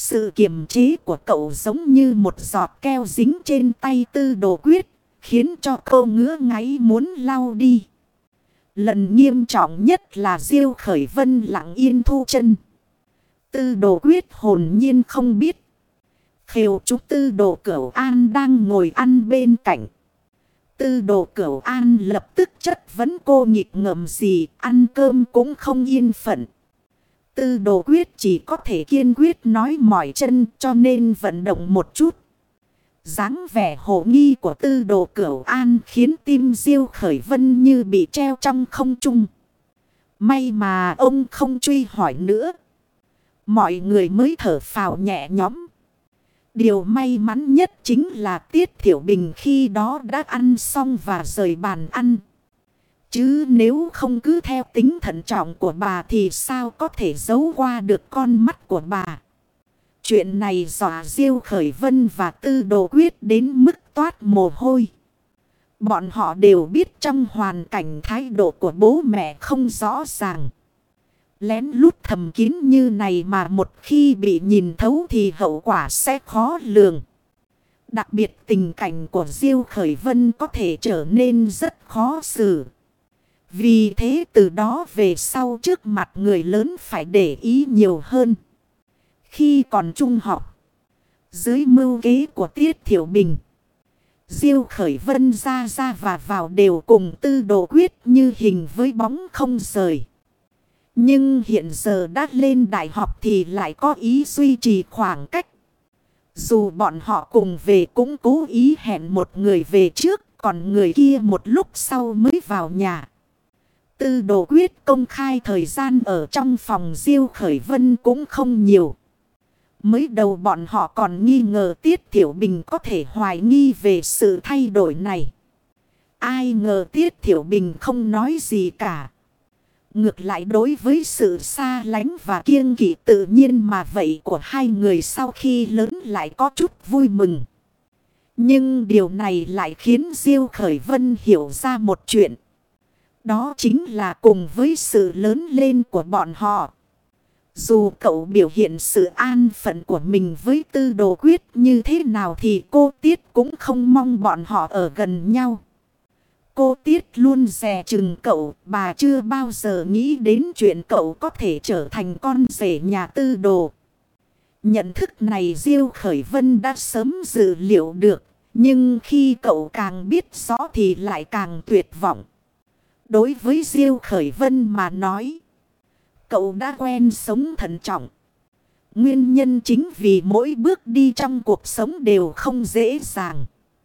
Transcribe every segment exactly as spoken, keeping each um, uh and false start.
Sự kiềm chế của cậu giống như một giọt keo dính trên tay Tư Đồ Quyết, khiến cho cô ngứa ngáy muốn lau đi. Lần nghiêm trọng nhất là Diêu Khởi Vân lặng yên thu chân. Tư Đồ Quyết hồn nhiên không biết. Khều chú Tư Đồ Cửu An đang ngồi ăn bên cạnh. Tư Đồ Cửu An lập tức chất vấn cô nghịch ngợm gì, ăn cơm cũng không yên phận. Tư Đồ Quyết chỉ có thể kiên quyết nói mỏi chân, cho nên vận động một chút. Dáng vẻ hồ nghi của Tư Đồ Cửu An khiến tim Diêu Khởi Vân như bị treo trong không trung. May mà ông không truy hỏi nữa. Mọi người mới thở phào nhẹ nhõm. Điều may mắn nhất chính là Tiết Thiểu Bình khi đó đã ăn xong và rời bàn ăn. Chứ nếu không cứ theo tính thận trọng của bà thì sao có thể giấu qua được con mắt của bà. Chuyện này dọa Diêu Khởi Vân và Tư Đồ Quyết đến mức toát mồ hôi. Bọn họ đều biết trong hoàn cảnh thái độ của bố mẹ không rõ ràng. Lén lút thầm kín như này mà một khi bị nhìn thấu thì hậu quả sẽ khó lường. Đặc biệt tình cảnh của Diêu Khởi Vân có thể trở nên rất khó xử. Vì thế từ đó về sau trước mặt người lớn phải để ý nhiều hơn. Khi còn trung học, dưới mưu kế của Tiết Thiểu Bình, Diêu Khởi Vân ra ra và vào đều cùng Tư Đồ Quyết như hình với bóng không rời. Nhưng hiện giờ đã lên đại học thì lại có ý duy trì khoảng cách. Dù bọn họ cùng về cũng cố ý hẹn một người về trước, còn người kia một lúc sau mới vào nhà. Tư Đồ Quyết công khai thời gian ở trong phòng Diêu Khởi Vân cũng không nhiều. Mới đầu bọn họ còn nghi ngờ Tiết Thiểu Bình có thể hoài nghi về sự thay đổi này. Ai ngờ Tiết Thiểu Bình không nói gì cả. Ngược lại đối với sự xa lánh và kiêng kỵ tự nhiên mà vậy của hai người sau khi lớn lại có chút vui mừng. Nhưng điều này lại khiến Diêu Khởi Vân hiểu ra một chuyện. Đó chính là cùng với sự lớn lên của bọn họ. Dù cậu biểu hiện sự an phận của mình với Tư Đồ Quyết như thế nào thì cô Tiết cũng không mong bọn họ ở gần nhau. Cô Tiết luôn dè chừng cậu, bà chưa bao giờ nghĩ đến chuyện cậu có thể trở thành con rể nhà Tư Đồ. Nhận thức này Diêu Khởi Vân đã sớm dự liệu được, nhưng khi cậu càng biết rõ thì lại càng tuyệt vọng. Đối với Diêu Khởi Vân mà nói, cậu đã quen sống thận trọng. Nguyên nhân chính vì mỗi bước đi trong cuộc sống đều không dễ dàng.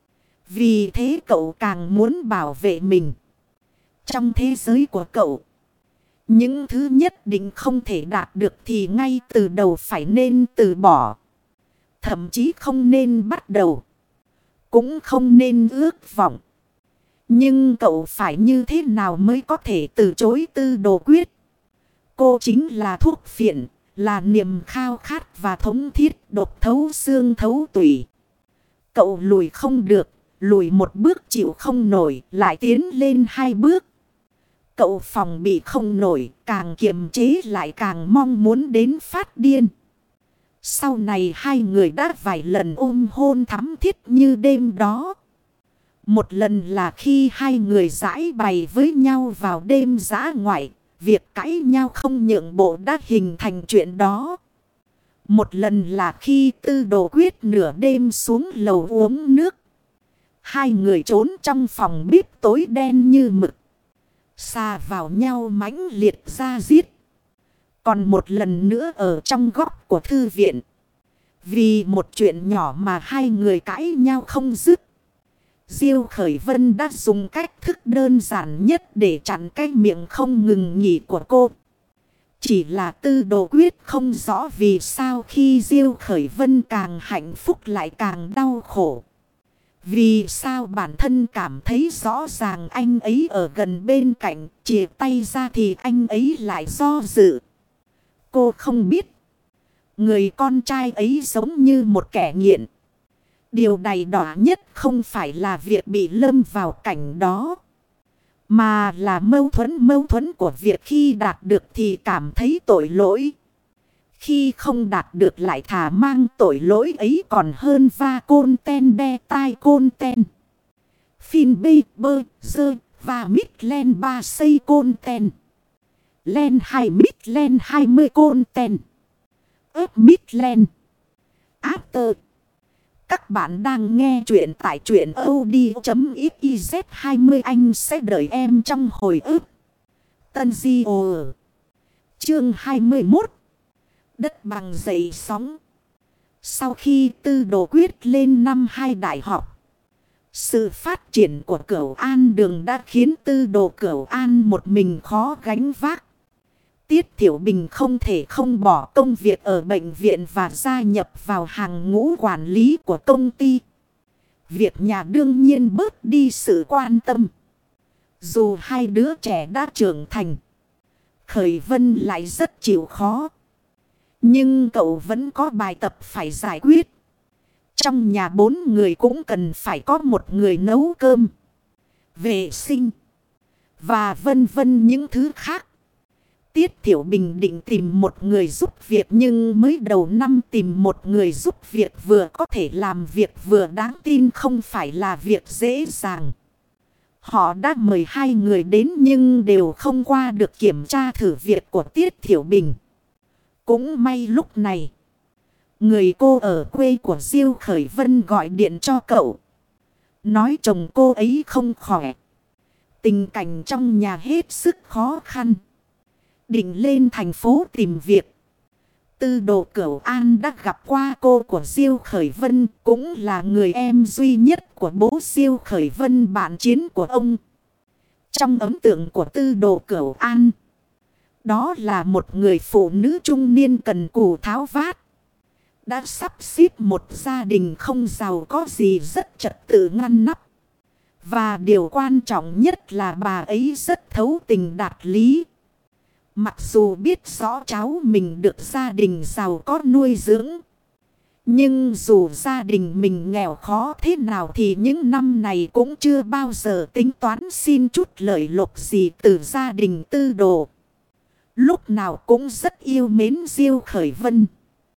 Vì thế cậu càng muốn bảo vệ mình. Trong thế giới của cậu, những thứ nhất định không thể đạt được thì ngay từ đầu phải nên từ bỏ. Thậm chí không nên bắt đầu. Cũng không nên ước vọng. Nhưng cậu phải như thế nào mới có thể từ chối Tư Đồ Quyết? Cô chính là thuốc phiện, là niềm khao khát và thống thiết độc thấu xương thấu tủy. Cậu lùi không được, lùi một bước chịu không nổi, lại tiến lên hai bước. Cậu phòng bị không nổi, càng kiềm chế lại càng mong muốn đến phát điên. Sau này hai người đã vài lần ôm hôn thắm thiết như đêm đó. Một lần là khi hai người giãi bày với nhau vào đêm dã ngoại. Việc cãi nhau không nhượng bộ đã hình thành chuyện đó. Một lần là khi Tư Đồ Quyết nửa đêm xuống lầu uống nước. Hai người trốn trong phòng bếp tối đen như mực. Xà vào nhau mãnh liệt ra giết. Còn một lần nữa ở trong góc của thư viện. Vì một chuyện nhỏ mà hai người cãi nhau không dứt. Diêu Khởi Vân đã dùng cách thức đơn giản nhất để chặn cái miệng không ngừng nghỉ của cô. Chỉ là Tư Đồ Quyết không rõ vì sao khi Diêu Khởi Vân càng hạnh phúc lại càng đau khổ. Vì sao bản thân cảm thấy rõ ràng anh ấy ở gần bên cạnh, chìa tay ra thì anh ấy lại do dự. Cô không biết. Người con trai ấy giống như một kẻ nghiện. Điều đầy đỏ nhất không phải là việc bị lâm vào cảnh đó. Mà là mâu thuẫn mâu thuẫn của việc khi đạt được thì cảm thấy tội lỗi. Khi không đạt được lại thà mang tội lỗi ấy còn hơn va côn ten đe tai côn ten. Phin bê bơ dơ và mít len ba xây côn ten. Len hai mít len hai mươi côn ten. ớp mít len. After. Các bạn đang nghe chuyện tại truyện audio.xyz hai mươi anh sẽ đợi em trong hồi ức. Tân Di Ồ Chương hai mươi mốt. Đất bằng dậy sóng. Sau khi Tư Đồ Quyết lên năm hai đại học, sự phát triển của Cửu An Đường đã khiến Tư Đồ Cửu An một mình khó gánh vác. Tiết Thiểu Bình không thể không bỏ công việc ở bệnh viện và gia nhập vào hàng ngũ quản lý của công ty. Việc nhà đương nhiên bớt đi sự quan tâm. Dù hai đứa trẻ đã trưởng thành, Khởi Vân lại rất chịu khó. Nhưng cậu vẫn có bài tập phải giải quyết. Trong nhà bốn người cũng cần phải có một người nấu cơm, vệ sinh và vân vân những thứ khác. Tiết Thiểu Bình định tìm một người giúp việc nhưng mới đầu năm tìm một người giúp việc vừa có thể làm việc vừa đáng tin không phải là việc dễ dàng. Họ đã mời hai người đến nhưng đều không qua được kiểm tra thử việc của Tiết Thiểu Bình. Cũng may lúc này, người cô ở quê của Diêu Khởi Vân gọi điện cho cậu, nói chồng cô ấy không khỏe, tình cảnh trong nhà hết sức khó khăn, định lên thành phố tìm việc. Tư Đồ Cửu An đã gặp qua cô của Diêu Khởi Vân, cũng là người em duy nhất của bố Diêu Khởi Vân, bạn chiến của ông. Trong ấn tượng của Tư Đồ Cửu An, đó là một người phụ nữ trung niên cần cù tháo vát, đã sắp xếp một gia đình không giàu có gì rất trật tự ngăn nắp. Và điều quan trọng nhất là bà ấy rất thấu tình đạt lý. Mặc dù biết rõ cháu mình được gia đình giàu có nuôi dưỡng, nhưng dù gia đình mình nghèo khó thế nào thì những năm này cũng chưa bao giờ tính toán xin chút lợi lộc gì từ gia đình Tư Đồ. Lúc nào cũng rất yêu mến Diêu Khởi Vân.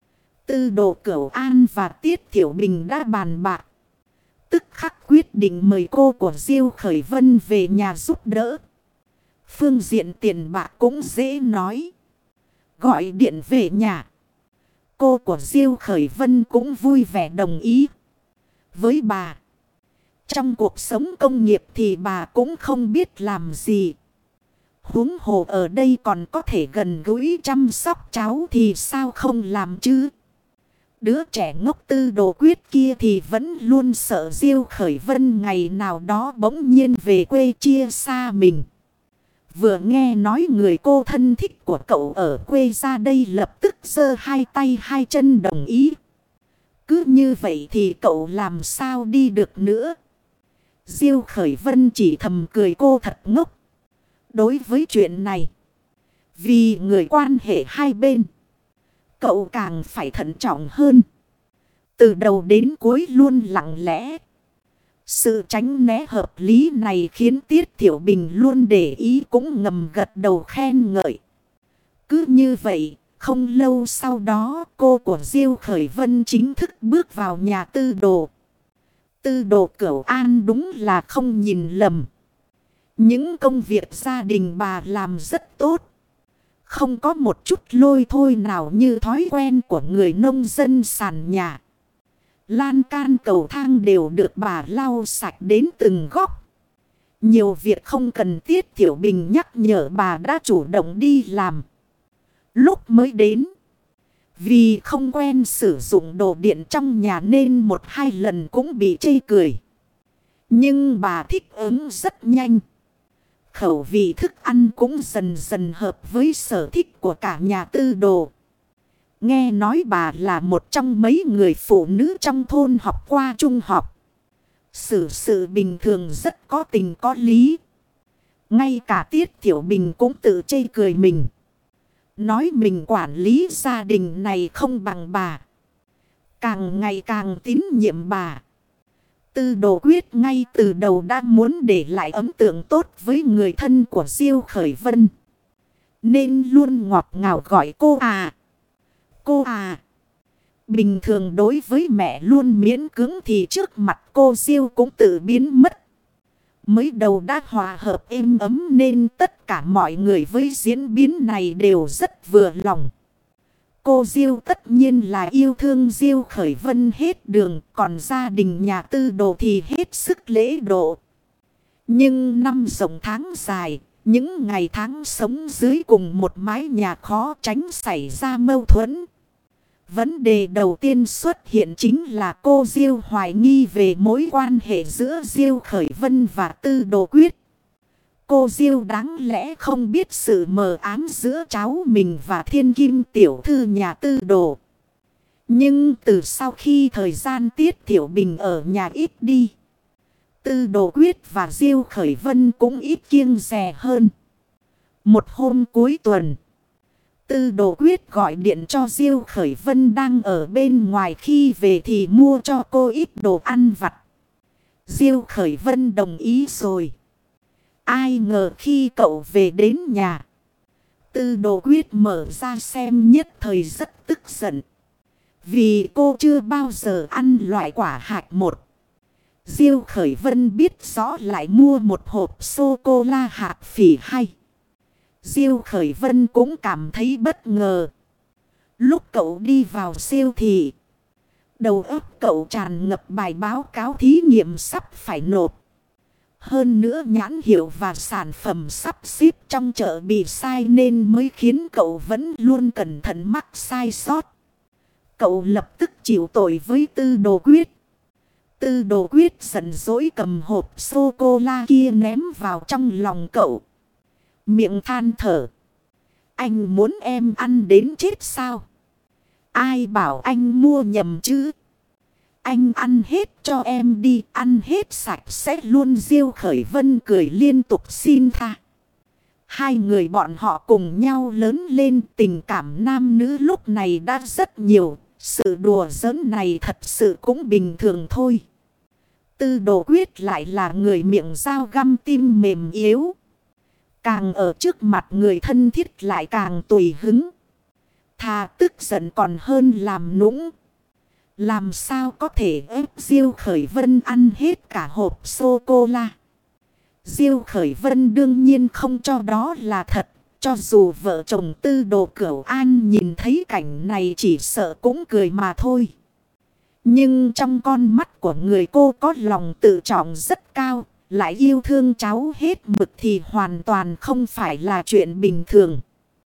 Tư Đồ Cửu An và Tiết Thiểu Bình đã bàn bạc, tức khắc quyết định mời cô của Diêu Khởi Vân về nhà giúp đỡ. Phương diện tiền bạc cũng dễ nói, gọi điện về nhà. Cô của Diêu Khởi Vân cũng vui vẻ đồng ý. Với bà, trong cuộc sống công nghiệp thì bà cũng không biết làm gì. Huống hồ ở đây còn có thể gần gũi chăm sóc cháu thì sao không làm chứ. Đứa trẻ ngốc Tư Đồ Quyết kia thì vẫn luôn sợ Diêu Khởi Vân ngày nào đó bỗng nhiên về quê chia xa mình. Vừa nghe nói người cô thân thích của cậu ở quê ra đây lập tức giơ hai tay hai chân đồng ý. Cứ như vậy thì cậu làm sao đi được nữa. Diêu Khởi Vân chỉ thầm cười cô thật ngốc. Đối với chuyện này, vì người quan hệ hai bên, cậu càng phải thận trọng hơn. Từ đầu đến cuối luôn lặng lẽ. Sự tránh né hợp lý này khiến Tiết Thiểu Bình luôn để ý cũng ngầm gật đầu khen ngợi. Cứ như vậy, không lâu sau đó cô của Diêu Khởi Vân chính thức bước vào nhà Tư Đồ. Tư Đồ Cửu An đúng là không nhìn lầm. Những công việc gia đình bà làm rất tốt. Không có một chút lôi thôi nào như thói quen của người nông dân sàn nhà. Lan can cầu thang đều được bà lau sạch đến từng góc. Nhiều việc không cần Tiết Thiểu Bình nhắc nhở bà đã chủ động đi làm. Lúc mới đến, vì không quen sử dụng đồ điện trong nhà nên một hai lần cũng bị chê cười. Nhưng bà thích ứng rất nhanh. Khẩu vị thức ăn cũng dần dần hợp với sở thích của cả nhà Tư Đồ. Nghe nói bà là một trong mấy người phụ nữ trong thôn học qua trung học. Xử sự bình thường rất có tình có lý. Ngay cả Tiết Thiểu Bình cũng tự chê cười mình. Nói mình quản lý gia đình này không bằng bà. Càng ngày càng tín nhiệm bà. Tư Đồ Quyết ngay từ đầu đã muốn để lại ấn tượng tốt với người thân của Diêu Khởi Vân. Nên luôn ngọt ngào gọi cô à. cô à. Bình thường đối với mẹ luôn miễn cưỡng thì trước mặt cô Diêu cũng tự biến mất. Mới đầu đã hòa hợp êm ấm nên tất cả mọi người với diễn biến này đều rất vừa lòng. Cô Diêu tất nhiên là yêu thương Diêu Khởi Vân hết đường, còn gia đình nhà Tư Đồ thì hết sức lễ độ. Nhưng năm rộng tháng dài, những ngày tháng sống dưới cùng một mái nhà khó tránh xảy ra mâu thuẫn. Vấn đề đầu tiên xuất hiện chính là cô Diêu hoài nghi về mối quan hệ giữa Diêu Khởi Vân và Tư Đồ Quyết. Cô Diêu đáng lẽ không biết sự mờ ám giữa cháu mình và thiên kim tiểu thư nhà Tư Đồ. Nhưng từ sau khi thời gian Tiết Thiểu Bình ở nhà ít đi, Tư Đồ Quyết và Diêu Khởi Vân cũng ít kiêng dè hơn. Một hôm cuối tuần, Tư Đồ Quyết gọi điện cho Diêu Khởi Vân đang ở bên ngoài, khi về thì mua cho cô ít đồ ăn vặt. Diêu Khởi Vân đồng ý rồi. Ai ngờ khi cậu về đến nhà, Tư Đồ Quyết mở ra xem nhất thời rất tức giận. Vì cô chưa bao giờ ăn loại quả hạch một. Diêu Khởi Vân biết rõ lại mua một hộp sô-cô-la hạt phỉ hay. Diêu Khởi Vân cũng cảm thấy bất ngờ. Lúc cậu đi vào siêu thị, đầu óc cậu tràn ngập bài báo cáo thí nghiệm sắp phải nộp. Hơn nữa nhãn hiệu và sản phẩm sắp xếp trong chợ bị sai nên mới khiến cậu vẫn luôn cẩn thận mắc sai sót. Cậu lập tức chịu tội với Tư Đồ Quyết. Tư Đồ Quyết giận dỗi cầm hộp sô-cô-la kia ném vào trong lòng cậu. Miệng than thở. Anh muốn em ăn đến chết sao? Ai bảo anh mua nhầm chứ? Anh ăn hết cho em đi, ăn hết sạch sẽ luôn. Diêu Khởi Vân cười liên tục xin tha. Hai người bọn họ cùng nhau lớn lên, tình cảm nam nữ lúc này đã rất nhiều. Sự đùa giỡn này thật sự cũng bình thường thôi. Tư Đồ Quyết lại là người miệng dao găm tim mềm yếu. Càng ở trước mặt người thân thiết lại càng tùy hứng. Thà tức giận còn hơn làm nũng. Làm sao có thể ép Diêu Khởi Vân ăn hết cả hộp sô-cô-la. Diêu Khởi Vân đương nhiên không cho đó là thật. Cho dù vợ chồng Tư Đồ Cửu An nhìn thấy cảnh này chỉ sợ cũng cười mà thôi. Nhưng trong con mắt của người cô có lòng tự trọng rất cao, lại yêu thương cháu hết mực thì hoàn toàn không phải là chuyện bình thường.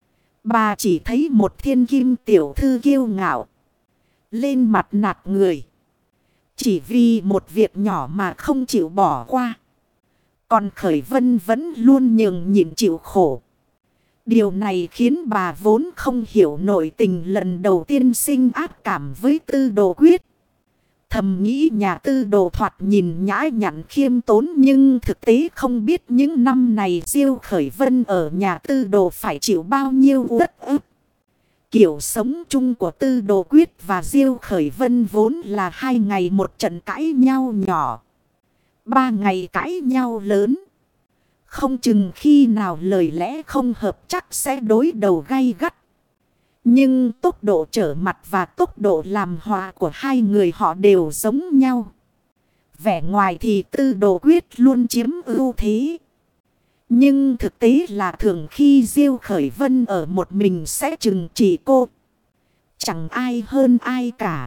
Bà chỉ thấy một thiên kim tiểu thư kiêu ngạo, lên mặt nạt người. Chỉ vì một việc nhỏ mà không chịu bỏ qua. Còn Khởi Vân vẫn luôn nhường nhịn chịu khổ. Điều này khiến bà vốn không hiểu nội tình lần đầu tiên sinh ác cảm với Tư Đồ Quyết. Thầm nghĩ nhà Tư Đồ thoạt nhìn nhã nhặn khiêm tốn, nhưng thực tế không biết những năm này Diêu Khởi Vân ở nhà Tư Đồ phải chịu bao nhiêu uất ức. Kiểu sống chung của Tư Đồ Quyết và Diêu Khởi Vân vốn là hai ngày một trận cãi nhau nhỏ, ba ngày cãi nhau lớn. Không chừng khi nào lời lẽ không hợp chắc sẽ đối đầu gay gắt. Nhưng tốc độ trở mặt và tốc độ làm hòa của hai người họ đều giống nhau. Vẻ ngoài thì Tư Đồ Quyết luôn chiếm ưu thế. Nhưng thực tế là thường khi Diêu Khởi Vân ở một mình sẽ trừng trị cô. Chẳng ai hơn ai cả.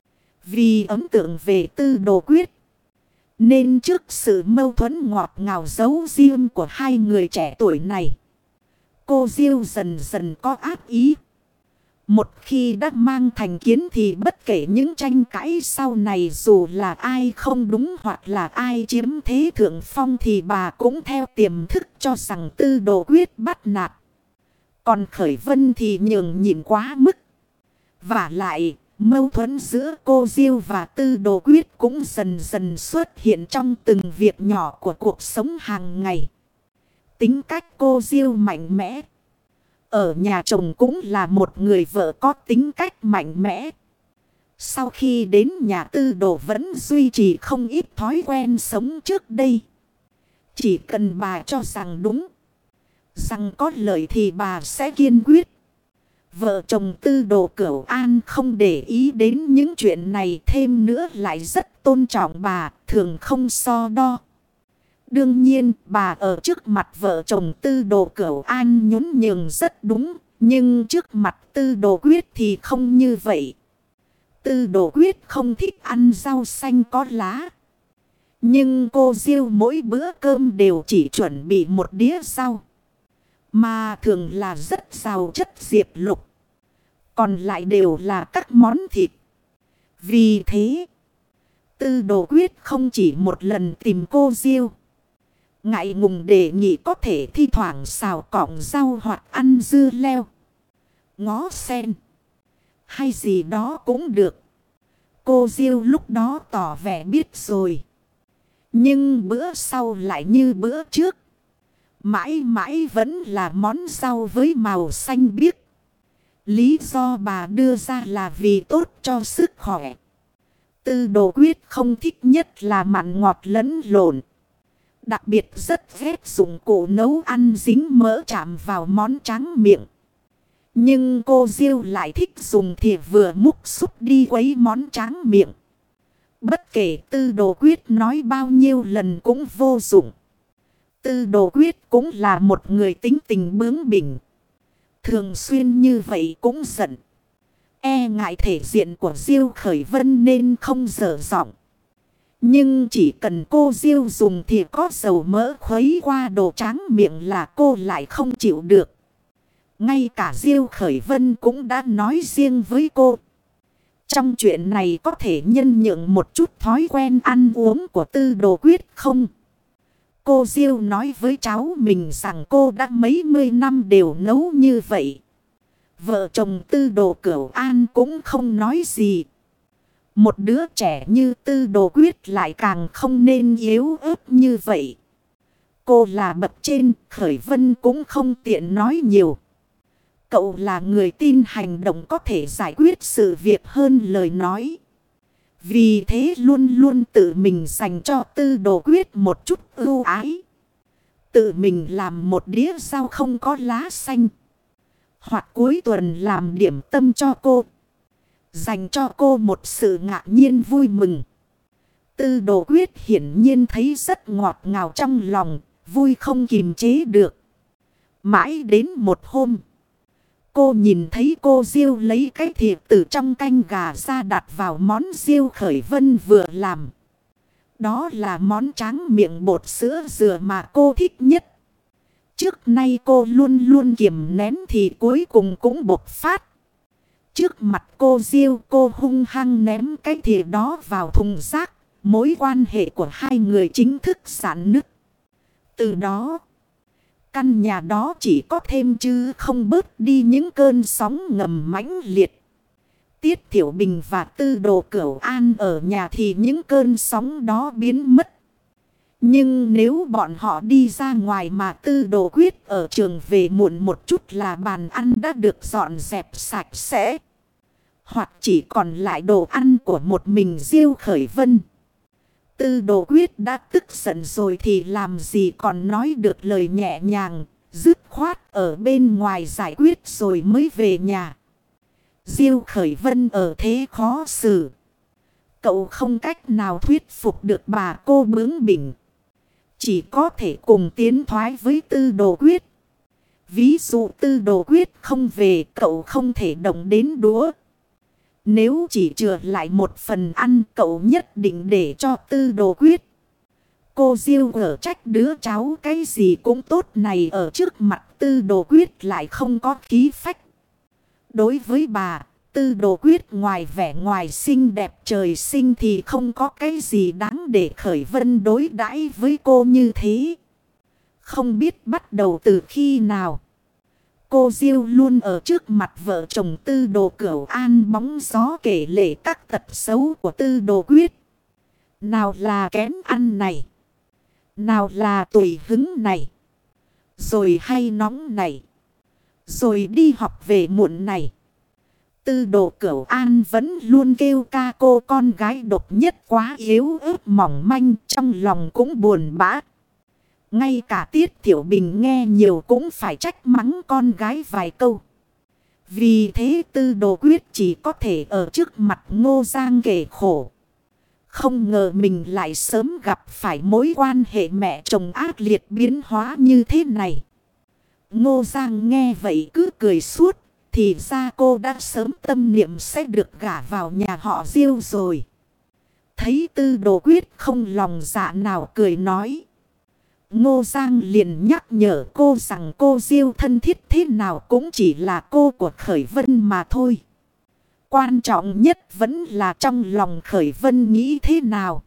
Vì ấn tượng về Tư Đồ Quyết, nên trước sự mâu thuẫn ngọt ngào giấu riêng của hai người trẻ tuổi này, cô Diêu dần dần có ác ý. Một khi đã mang thành kiến thì bất kể những tranh cãi sau này, dù là ai không đúng hoặc là ai chiếm thế thượng phong, thì bà cũng theo tiềm thức cho rằng Tư Đồ Quyết bắt nạt. Còn Khởi Vân thì nhường nhịn quá mức. Và lại, mâu thuẫn giữa cô Diêu và Tư Đồ Quyết cũng dần dần xuất hiện trong từng việc nhỏ của cuộc sống hàng ngày. Tính cách cô Diêu mạnh mẽ. Ở nhà chồng cũng là một người vợ có tính cách mạnh mẽ. Sau khi đến nhà Tư Đồ vẫn duy trì không ít thói quen sống trước đây. Chỉ cần bà cho rằng đúng, rằng có lợi thì bà sẽ kiên quyết. Vợ chồng Tư Đồ Cửu An không để ý đến những chuyện này, thêm nữa lại rất tôn trọng bà, thường không so đo. Đương nhiên bà ở trước mặt vợ chồng Tư Đồ Cửu An nhún nhường rất đúng, nhưng trước mặt Tư Đồ Quyết thì không như vậy. Tư Đồ Quyết không thích ăn rau xanh có lá. Nhưng cô Diêu mỗi bữa cơm đều chỉ chuẩn bị một đĩa rau, mà thường là rất giàu chất diệp lục. Còn lại đều là các món thịt. Vì thế, Tư Đồ Quyết không chỉ một lần tìm cô Diêu. Ngại ngùng đề nghị có thể thi thoảng xào cọng rau hoặc ăn dưa leo, ngó sen hay gì đó cũng được. Cô Diêu lúc đó tỏ vẻ biết rồi. Nhưng bữa sau lại như bữa trước. Mãi mãi vẫn là món rau với màu xanh biếc. Lý do bà đưa ra là vì tốt cho sức khỏe. Tư Đồ Quyết không thích nhất là mặn ngọt lẫn lộn. Đặc biệt rất ghét dụng cụ nấu ăn dính mỡ chạm vào món tráng miệng. Nhưng cô Diêu lại thích dùng thìa vừa múc xúc đi quấy món tráng miệng. Bất kể Tư Đồ Quyết nói bao nhiêu lần cũng vô dụng. Tư Đồ Quyết cũng là một người tính tình bướng bỉnh. Thường xuyên như vậy cũng giận. E ngại thể diện của Diêu Khởi Vân nên không dở giọng. Nhưng chỉ cần cô Diêu dùng thì có dầu mỡ khuấy qua đồ tráng miệng là cô lại không chịu được. Ngay cả Diêu Khởi Vân cũng đã nói riêng với cô. Trong chuyện này có thể nhân nhượng một chút thói quen ăn uống của Tư Đồ Quyết không? Cô Diêu nói với cháu mình rằng cô đã mấy mươi năm đều nấu như vậy. Vợ chồng Tư Đồ Cửu An cũng không nói gì. Một đứa trẻ như Tư Đồ Quyết lại càng không nên yếu ớt như vậy. Cô là bậc trên, Khởi Vân cũng không tiện nói nhiều. Cậu là người tin hành động có thể giải quyết sự việc hơn lời nói. Vì thế luôn luôn tự mình dành cho Tư Đồ Quyết một chút ưu ái. Tự mình làm một đĩa rau không có lá xanh. Hoặc cuối tuần làm điểm tâm cho cô. Dành cho cô một sự ngạc nhiên vui mừng. Tư Đồ Quyết hiển nhiên thấy rất ngọt ngào trong lòng, vui không kìm chế được. Mãi đến một hôm, cô nhìn thấy cô Diêu lấy cái thìa từ trong canh gà ra đặt vào món Diêu Khởi Vân vừa làm. Đó là món tráng miệng bột sữa dừa mà cô thích nhất. Trước nay cô luôn luôn kiềm nén thì cuối cùng cũng bộc phát. Trước mặt cô Diêu, cô hung hăng ném cái thìa đó vào thùng rác. Mối quan hệ của hai người chính thức rạn nứt. Từ đó, căn nhà đó chỉ có thêm chứ không bớt đi những cơn sóng ngầm mãnh liệt. Tiết Thiểu Bình và Tư Đồ Cửu An ở nhà thì những cơn sóng đó biến mất. Nhưng nếu bọn họ đi ra ngoài mà Tư Đồ Quyết ở trường về muộn một chút là bàn ăn đã được dọn dẹp sạch sẽ. Hoặc chỉ còn lại đồ ăn của một mình Diêu Khởi Vân. Tư Đồ Quyết đã tức giận rồi thì làm gì còn nói được lời nhẹ nhàng, dứt khoát ở bên ngoài giải quyết rồi mới về nhà. Diêu Khởi Vân ở thế khó xử. Cậu không cách nào thuyết phục được bà cô bướng bỉnh. Chỉ có thể cùng tiến thoái với Tư Đồ Quyết. Ví dụ Tư Đồ Quyết không về, cậu không thể động đến đũa. Nếu chỉ chừa lại một phần ăn, cậu nhất định để cho Tư Đồ Quyết. Cô Diêu ở trách đứa cháu cái gì cũng tốt này ở trước mặt Tư Đồ Quyết lại không có khí phách. Đối với bà, Tư Đồ Quyết ngoài vẻ ngoài xinh đẹp trời sinh thì không có cái gì đáng để Khởi Vân đối đãi với cô như thế. Không biết bắt đầu từ khi nào, cô Diêu luôn ở trước mặt vợ chồng Tư Đồ Cửu An bóng gió kể lể các tật xấu của Tư Đồ Quyết. Nào là kén ăn này, nào là tùy hứng này, rồi hay nóng này, rồi đi học về muộn này. Tư Đồ Cửu An vẫn luôn kêu ca cô con gái độc nhất quá yếu ớt mỏng manh, trong lòng cũng buồn bã. Ngay cả Tiết Thiểu Bình nghe nhiều cũng phải trách mắng con gái vài câu. Vì thế Tư Đồ Quyết chỉ có thể ở trước mặt Ngô Giang kể khổ. Không ngờ mình lại sớm gặp phải mối quan hệ mẹ chồng ác liệt biến hóa như thế này. Ngô Giang nghe vậy cứ cười suốt. Thì ra cô đã sớm tâm niệm sẽ được gả vào nhà họ Diêu rồi. Thấy Tư Đồ Quyết không lòng dạ nào cười nói. Ngô Giang liền nhắc nhở cô rằng cô Diêu thân thiết thế nào cũng chỉ là cô của Khởi Vân mà thôi. Quan trọng nhất vẫn là trong lòng Khởi Vân nghĩ thế nào.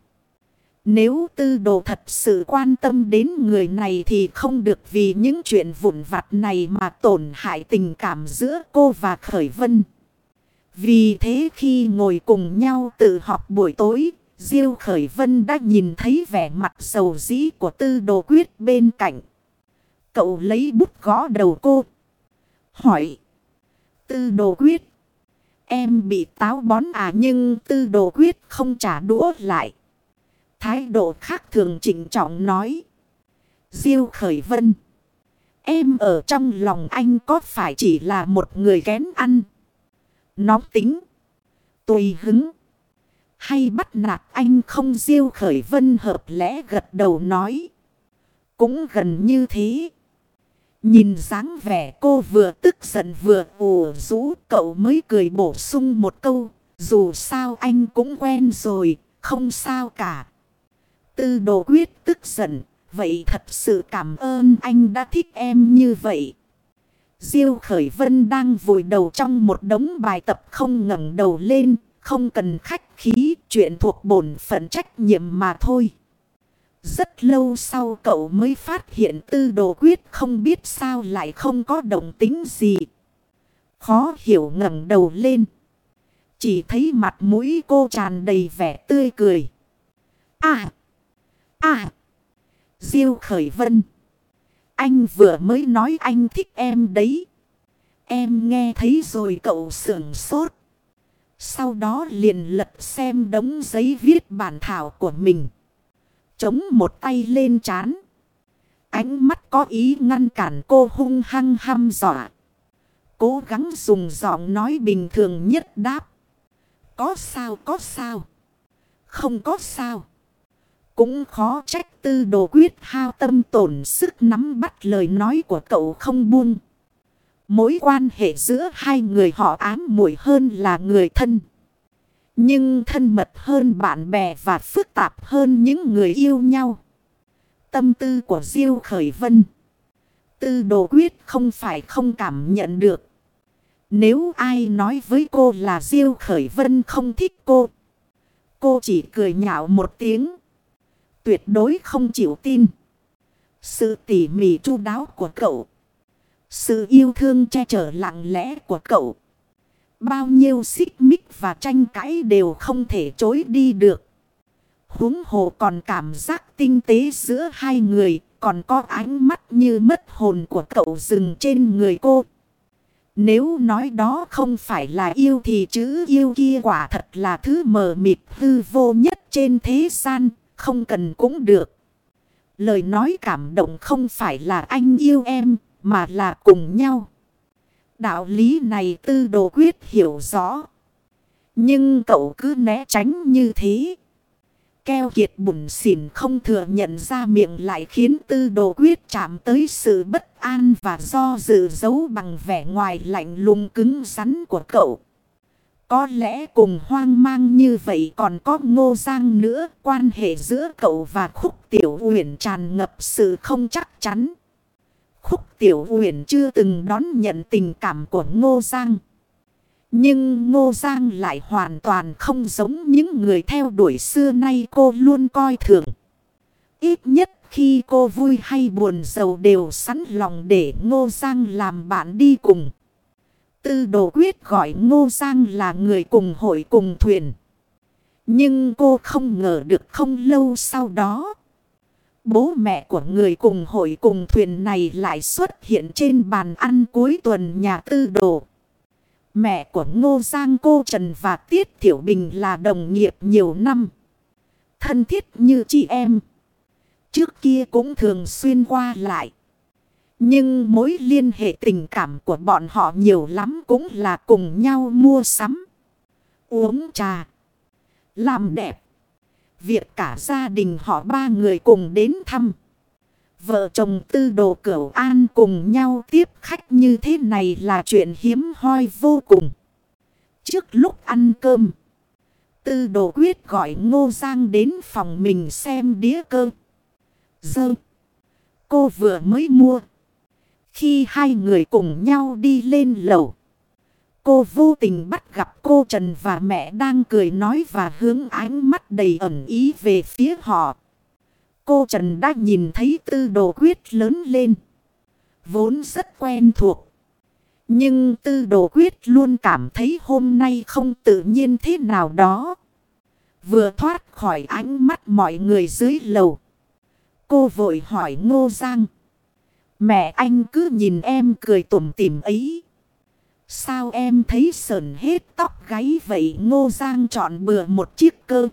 Nếu Tư Đồ thật sự quan tâm đến người này thì không được vì những chuyện vụn vặt này mà tổn hại tình cảm giữa cô và Khởi Vân. Vì thế khi ngồi cùng nhau tự họp buổi tối, Diêu Khởi Vân đã nhìn thấy vẻ mặt sầu dĩ của Tư Đồ Quyết bên cạnh. Cậu lấy bút gõ đầu cô. Hỏi. Tư Đồ Quyết. Em bị táo bón à, nhưng Tư Đồ Quyết không trả đũa lại. Thái độ khác thường trịnh trọng nói. Diêu Khởi Vân. Em ở trong lòng anh có phải chỉ là một người kén ăn, nóng tính, tùy hứng, hay bắt nạt anh không? Diêu Khởi Vân hợp lẽ gật đầu nói. Cũng gần như thế. Nhìn dáng vẻ cô vừa tức giận vừa ủ rũ, cậu mới cười bổ sung một câu. Dù sao anh cũng quen rồi, không sao cả. Tư Đồ Quyết tức giận. Vậy thật sự cảm ơn anh đã thích em như vậy. Diêu Khởi Vân đang vùi đầu trong một đống bài tập không ngẩng đầu lên. Không cần khách khí, chuyện thuộc bổn phận trách nhiệm mà thôi. Rất lâu sau cậu mới phát hiện Tư Đồ Quyết không biết sao lại không có động tính gì. Khó hiểu ngẩng đầu lên. Chỉ thấy mặt mũi cô tràn đầy vẻ tươi cười. À! À! Diêu Khởi Vân. Anh vừa mới nói anh thích em đấy. Em nghe thấy rồi. Cậu sửng sốt. Sau đó liền lật xem đống giấy viết bản thảo của mình. Chống một tay lên trán. Ánh mắt có ý ngăn cản cô, hung hăng hăm dọa. Cố gắng dùng giọng nói bình thường nhất đáp. Có sao có sao. Không có sao. Cũng khó trách Tư Đồ Quyết hao tâm tổn sức nắm bắt lời nói của cậu không buông. Mối quan hệ giữa hai người họ ám muội hơn là người thân. Nhưng thân mật hơn bạn bè và phức tạp hơn những người yêu nhau. Tâm tư của Diêu Khởi Vân, Tư Đồ Quyết không phải không cảm nhận được. Nếu ai nói với cô là Diêu Khởi Vân không thích cô, cô chỉ cười nhạo một tiếng. Tuyệt đối không chịu tin. Sự tỉ mỉ chu đáo của cậu, sự yêu thương che chở lặng lẽ của cậu, bao nhiêu xích mích và tranh cãi đều không thể chối đi được. Huống hồ còn cảm giác tinh tế giữa hai người, còn có ánh mắt như mất hồn của cậu dừng trên người cô. Nếu nói đó không phải là yêu thì chữ yêu kia quả thật là thứ mờ mịt hư vô nhất trên thế gian, không cần cũng được. Lời nói cảm động không phải là anh yêu em, mà là cùng nhau. Đạo lý này Tư Đồ Quyết hiểu rõ. Nhưng cậu cứ né tránh như thế. Keo kiệt bủn xỉn không thừa nhận ra miệng lại khiến Tư Đồ Quyết chạm tới sự bất an và do dự giấu bằng vẻ ngoài lạnh lùng cứng rắn của cậu. Có lẽ cùng hoang mang như vậy còn có Ngô Giang nữa. Quan hệ giữa cậu và Khúc Tiểu Uyển tràn ngập sự không chắc chắn. Khúc Tiểu Uyển chưa từng đón nhận tình cảm của Ngô Giang. Nhưng Ngô Giang lại hoàn toàn không giống những người theo đuổi xưa nay cô luôn coi thường. Ít nhất khi cô vui hay buồn giàu đều sẵn lòng để Ngô Giang làm bạn đi cùng. Tư Đồ Quyết gọi Ngô Giang là người cùng hội cùng thuyền. Nhưng cô không ngờ được không lâu sau đó, bố mẹ của người cùng hội cùng thuyền này lại xuất hiện trên bàn ăn cuối tuần nhà Tư Đồ. Mẹ của Ngô Giang, cô Trần và Tiết Thiểu Bình là đồng nghiệp nhiều năm, thân thiết như chị em. Trước kia cũng thường xuyên qua lại. Nhưng mối liên hệ tình cảm của bọn họ nhiều lắm cũng là cùng nhau mua sắm, uống trà, làm đẹp. Việc cả gia đình họ ba người cùng đến thăm. Vợ chồng Tư Đồ Cửu An cùng nhau tiếp khách như thế này là chuyện hiếm hoi vô cùng. Trước lúc ăn cơm, Tư Đồ Quyết gọi Ngô Giang đến phòng mình xem đĩa cơ dơ cô vừa mới mua. Khi hai người cùng nhau đi lên lầu, cô vô tình bắt gặp cô Trần và mẹ đang cười nói và hướng ánh mắt đầy ẩn ý về phía họ. Cô Trần đã nhìn thấy Tư Đồ Quyết lớn lên, vốn rất quen thuộc. Nhưng Tư Đồ Quyết luôn cảm thấy hôm nay không tự nhiên thế nào đó. Vừa thoát khỏi ánh mắt mọi người dưới lầu, cô vội hỏi Ngô Giang: mẹ anh cứ nhìn em cười tủm tỉm ấy, sao em thấy sờn hết tóc gáy vậy? Ngô Giang chọn bừa một chiếc cơ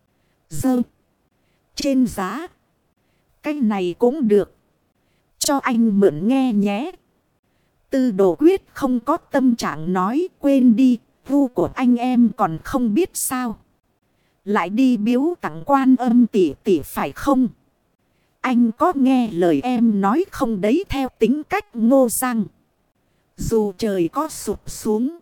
dơ trên giá. Cái này cũng được, cho anh mượn nghe nhé. Tư Đồ Quyết không có tâm trạng nói: quên đi, gu của anh em còn không biết sao. Lại đi biếu tặng Quan Âm tỷ tỷ phải không? Anh có nghe lời em nói không đấy? Theo tính cách Ngô Giang, dù trời có sụp xuống,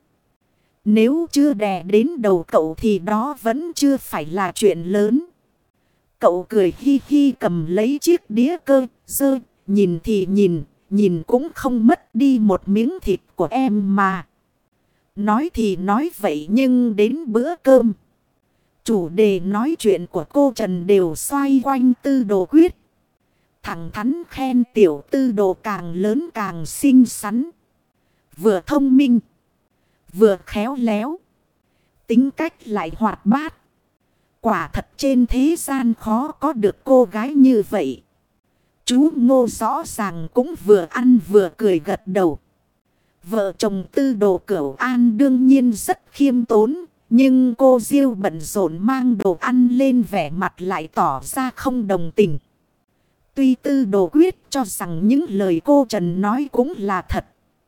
nếu chưa đè đến đầu cậu thì đó vẫn chưa phải là chuyện lớn. Cậu cười hi hi cầm lấy chiếc đĩa cơ dơ, nhìn thì nhìn, nhìn cũng không mất đi một miếng thịt của em mà. Nói thì nói vậy nhưng đến bữa cơm, chủ đề nói chuyện của cô Trần đều xoay quanh Tư Đồ Quyết. Thẳng thắn khen tiểu Tư Đồ càng lớn càng xinh xắn, vừa thông minh, vừa khéo léo, tính cách lại hoạt bát. Quả thật trên thế gian khó có được cô gái như vậy. Chú Ngô rõ ràng cũng vừa ăn vừa cười gật đầu. Vợ chồng Tư Đồ Cửu An đương nhiên rất khiêm tốn. Nhưng cô Diêu bận rộn mang đồ ăn lên, vẻ mặt lại tỏ ra không đồng tình. Tuy Tư Đồ Quyết cho rằng những lời cô Trần nói cũng là thật,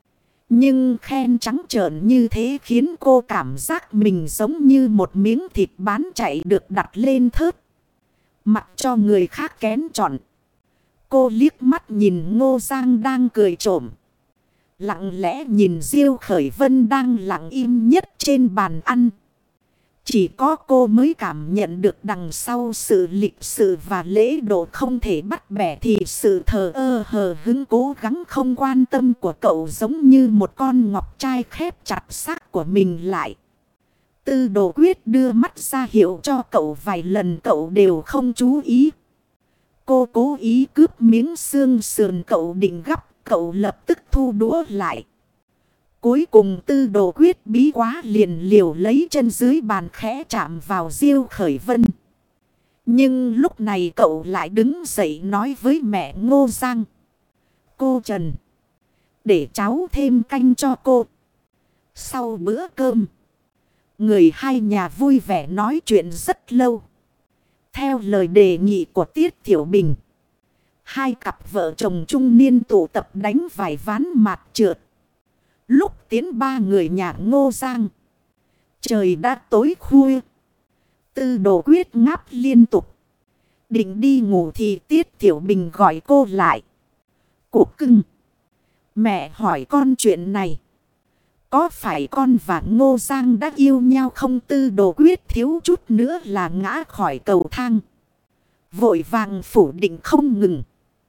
nhưng khen trắng trợn như thế khiến cô cảm giác mình giống như một miếng thịt bán chạy được đặt lên thớt, mặc cho người khác kén chọn. Cô liếc mắt nhìn Ngô Giang đang cười trộm, lặng lẽ nhìn Diêu Khởi Vân đang lặng im nhất trên bàn ăn. Chỉ có cô mới cảm nhận được đằng sau sự lịch sự và lễ độ không thể bắt bẻ thì sự thờ ơ hờ hứng cố gắng không quan tâm của cậu giống như một con ngọc trai khép chặt xác của mình lại. Tư Đồ Quyết đưa mắt ra hiệu cho cậu vài lần, cậu đều không chú ý. Cô cố ý cướp miếng xương sườn cậu định gắp, cậu lập tức thu đũa lại. Cuối cùng Tư Đồ Quyết bí quá liền liều lấy chân dưới bàn khẽ chạm vào Diêu Khởi Vân. Nhưng lúc này cậu lại đứng dậy nói với mẹ Ngô Giang: cô Trần, để cháu thêm canh cho cô. Sau bữa cơm, người hai nhà vui vẻ nói chuyện rất lâu. Theo lời đề nghị của Tiết Tiểu Bình, hai cặp vợ chồng trung niên tụ tập đánh vài ván mạt trượt. Lúc tiến ba người nhà Ngô Giang, trời đã tối khuya. Tư Đồ Quyết ngáp liên tục, định đi ngủ thì Tiết Tiểu Bình gọi cô lại. Cục cưng, mẹ hỏi con chuyện này, có phải con và Ngô Giang đã yêu nhau không? Tư Đồ Quyết thiếu chút nữa là ngã khỏi cầu thang, vội vàng phủ định không ngừng.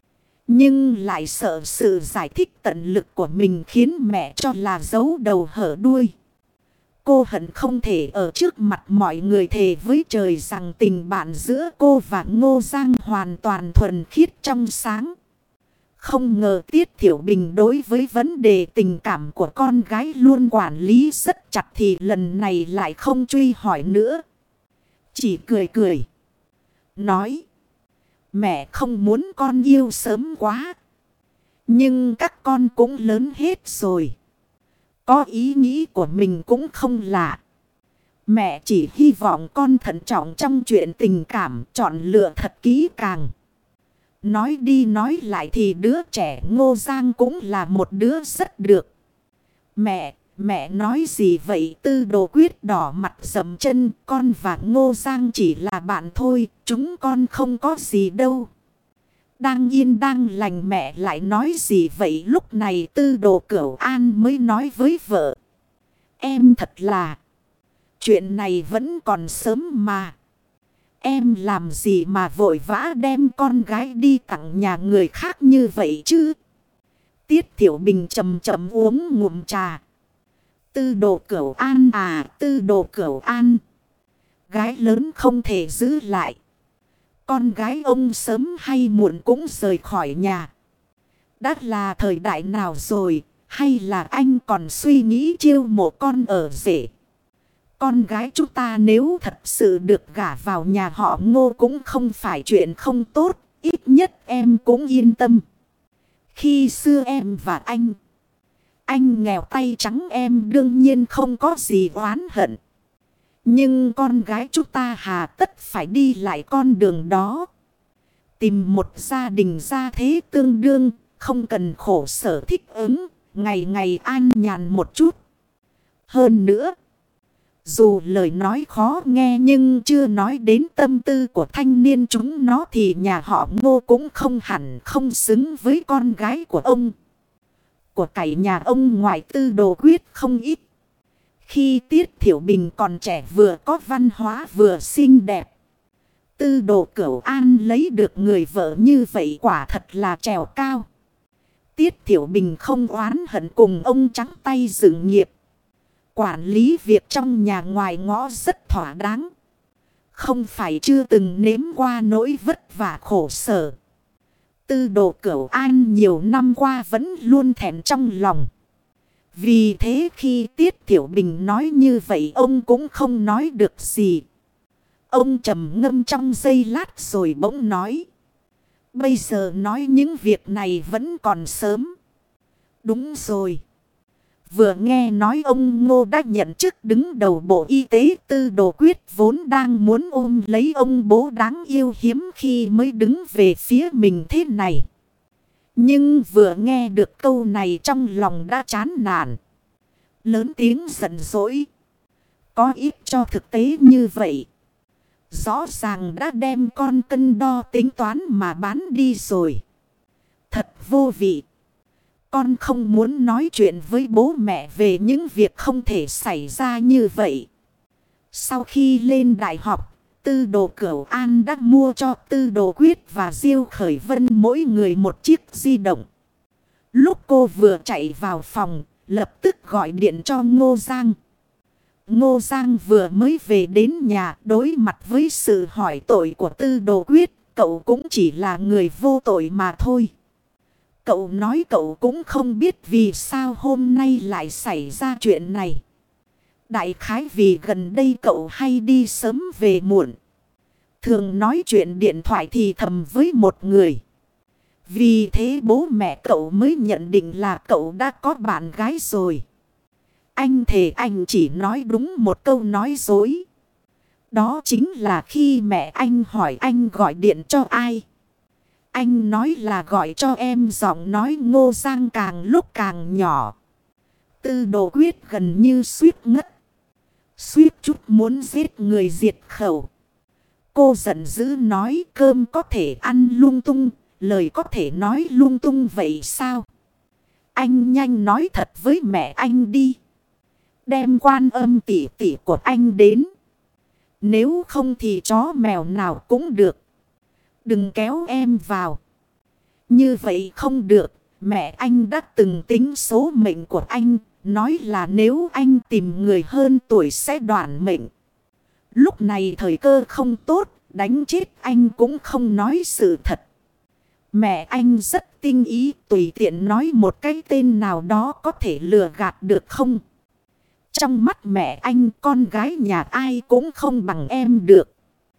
Nhưng lại sợ sự giải thích tận lực của mình khiến mẹ cho là giấu đầu hở đuôi. Cô hận không thể ở trước mặt mọi người thề với trời rằng tình bạn giữa cô và Ngô Giang hoàn toàn thuần khiết trong sáng. Không ngờ Tiết Thiểu Bình đối với vấn đề tình cảm của con gái luôn quản lý rất chặt thì lần này lại không truy hỏi nữa. Chỉ cười cười, nói: mẹ không muốn con yêu sớm quá, nhưng các con cũng lớn hết rồi, có ý nghĩ của mình cũng không lạ. Mẹ chỉ hy vọng con thận trọng trong chuyện tình cảm, chọn lựa thật kỹ càng. Nói đi nói lại thì đứa trẻ Ngô Giang cũng là một đứa rất được. Mẹ, mẹ nói gì vậy? Tư Đồ Quyết đỏ mặt dậm chân. Con và Ngô Giang chỉ là bạn thôi, chúng con không có gì đâu. Đang yên đang lành mẹ lại nói gì vậy? Lúc này Tư Đồ Cửu An mới nói với vợ. Em thật là, chuyện này vẫn còn sớm mà. Em làm gì mà vội vã đem con gái đi tặng nhà người khác như vậy chứ? Tiết Thiểu Bình chậm chậm uống ngụm trà. Tư Đồ Cửu An à, Tư Đồ Cửu An. Gái lớn không thể giữ lại. Con gái ông sớm hay muộn cũng rời khỏi nhà. Đã là thời đại nào rồi, hay là anh còn suy nghĩ chiêu mộ con ở rể? Con gái chúng ta nếu thật sự được gả vào nhà họ Ngô cũng không phải chuyện không tốt, ít nhất em cũng yên tâm. Khi xưa em và anh, anh nghèo tay trắng em đương nhiên không có gì oán hận. Nhưng con gái chúng ta hà tất phải đi lại con đường đó. Tìm một gia đình gia thế tương đương, không cần khổ sở thích ứng, ngày ngày an nhàn một chút. Hơn nữa, dù lời nói khó nghe nhưng chưa nói đến tâm tư của thanh niên chúng nó thì nhà họ Ngô cũng không hẳn không xứng với con gái của ông. Của cải nhà ông ngoại Tư Đồ Quyết không ít. Khi Tiết Thiểu Bình còn trẻ vừa có văn hóa vừa xinh đẹp. Tư Đồ Cửu An lấy được người vợ như vậy quả thật là trèo cao. Tiết Thiểu Bình không oán hận cùng ông trắng tay dựng nghiệp. Quản lý việc trong nhà ngoài ngõ rất thỏa đáng. Không phải chưa từng nếm qua nỗi vất vả khổ sở. Tư Đồ Cửu An nhiều năm qua vẫn luôn thẹn trong lòng. Vì thế khi Tiết Thiểu Bình nói như vậy ông cũng không nói được gì. Ông trầm ngâm trong giây lát rồi bỗng nói. Bây giờ nói những việc này vẫn còn sớm. Đúng rồi. Vừa nghe nói ông Ngô đã nhận chức đứng đầu Bộ Y tế, Tư Đồ Quyết vốn đang muốn ôm lấy ông bố đáng yêu hiếm khi mới đứng về phía mình thế này. Nhưng vừa nghe được câu này trong lòng đã chán nản. Lớn tiếng giận dỗi. Có ít cho thực tế như vậy. Rõ ràng đã đem con cân đo tính toán mà bán đi rồi. Thật vô vị. Con không muốn nói chuyện với bố mẹ về những việc không thể xảy ra như vậy. Sau khi lên đại học, Tư Đồ Cửu An đã mua cho Tư Đồ Quyết và Diêu Khởi Vân mỗi người một chiếc di động. Lúc cô vừa chạy vào phòng, lập tức gọi điện cho Ngô Giang. Ngô Giang vừa mới về đến nhà, đối mặt với sự hỏi tội của Tư Đồ Quyết, cậu cũng chỉ là người vô tội mà thôi. Cậu nói cậu cũng không biết vì sao hôm nay lại xảy ra chuyện này. Đại khái vì gần đây cậu hay đi sớm về muộn. Thường nói chuyện điện thoại thì thầm với một người. Vì thế bố mẹ cậu mới nhận định là cậu đã có bạn gái rồi. Anh thề anh chỉ nói đúng một câu nói dối. Đó chính là khi mẹ anh hỏi anh gọi điện cho ai. Anh nói là gọi cho em, giọng nói Ngô Giang càng lúc càng nhỏ. Tư Đồ Quyết gần như suýt ngất. Suýt chút muốn giết người diệt khẩu. Cô giận dữ nói cơm có thể ăn lung tung, lời có thể nói lung tung vậy sao? Anh nhanh nói thật với mẹ anh đi. Đem Quan Âm tỷ tỷ của anh đến. Nếu không thì chó mèo nào cũng được. Đừng kéo em vào. Như vậy không được. Mẹ anh đã từng tính số mệnh của anh. Nói là nếu anh tìm người hơn tuổi sẽ đoạn mệnh. Lúc này thời cơ không tốt. Đánh chết anh cũng không nói sự thật. Mẹ anh rất tinh ý. Tùy tiện nói một cái tên nào đó có thể lừa gạt được không? Trong mắt mẹ anh, con gái nhà ai cũng không bằng em được.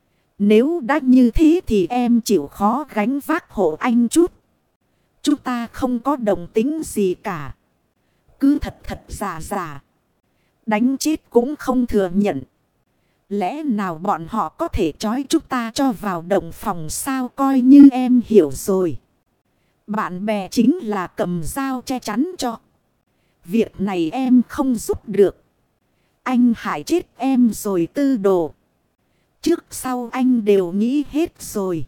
Nếu đã như thế thì em chịu khó gánh vác hộ anh chút. Chúng ta không có đồng tính gì cả. Cứ thật thật giả giả. Đánh chết cũng không thừa nhận. Lẽ nào bọn họ có thể trói chúng ta cho vào động phòng sao? Coi như em hiểu rồi. Bạn bè chính là cầm dao che chắn cho. Việc này em không giúp được. Anh hại chết em rồi Tư Đồ. Trước sau anh đều nghĩ hết rồi.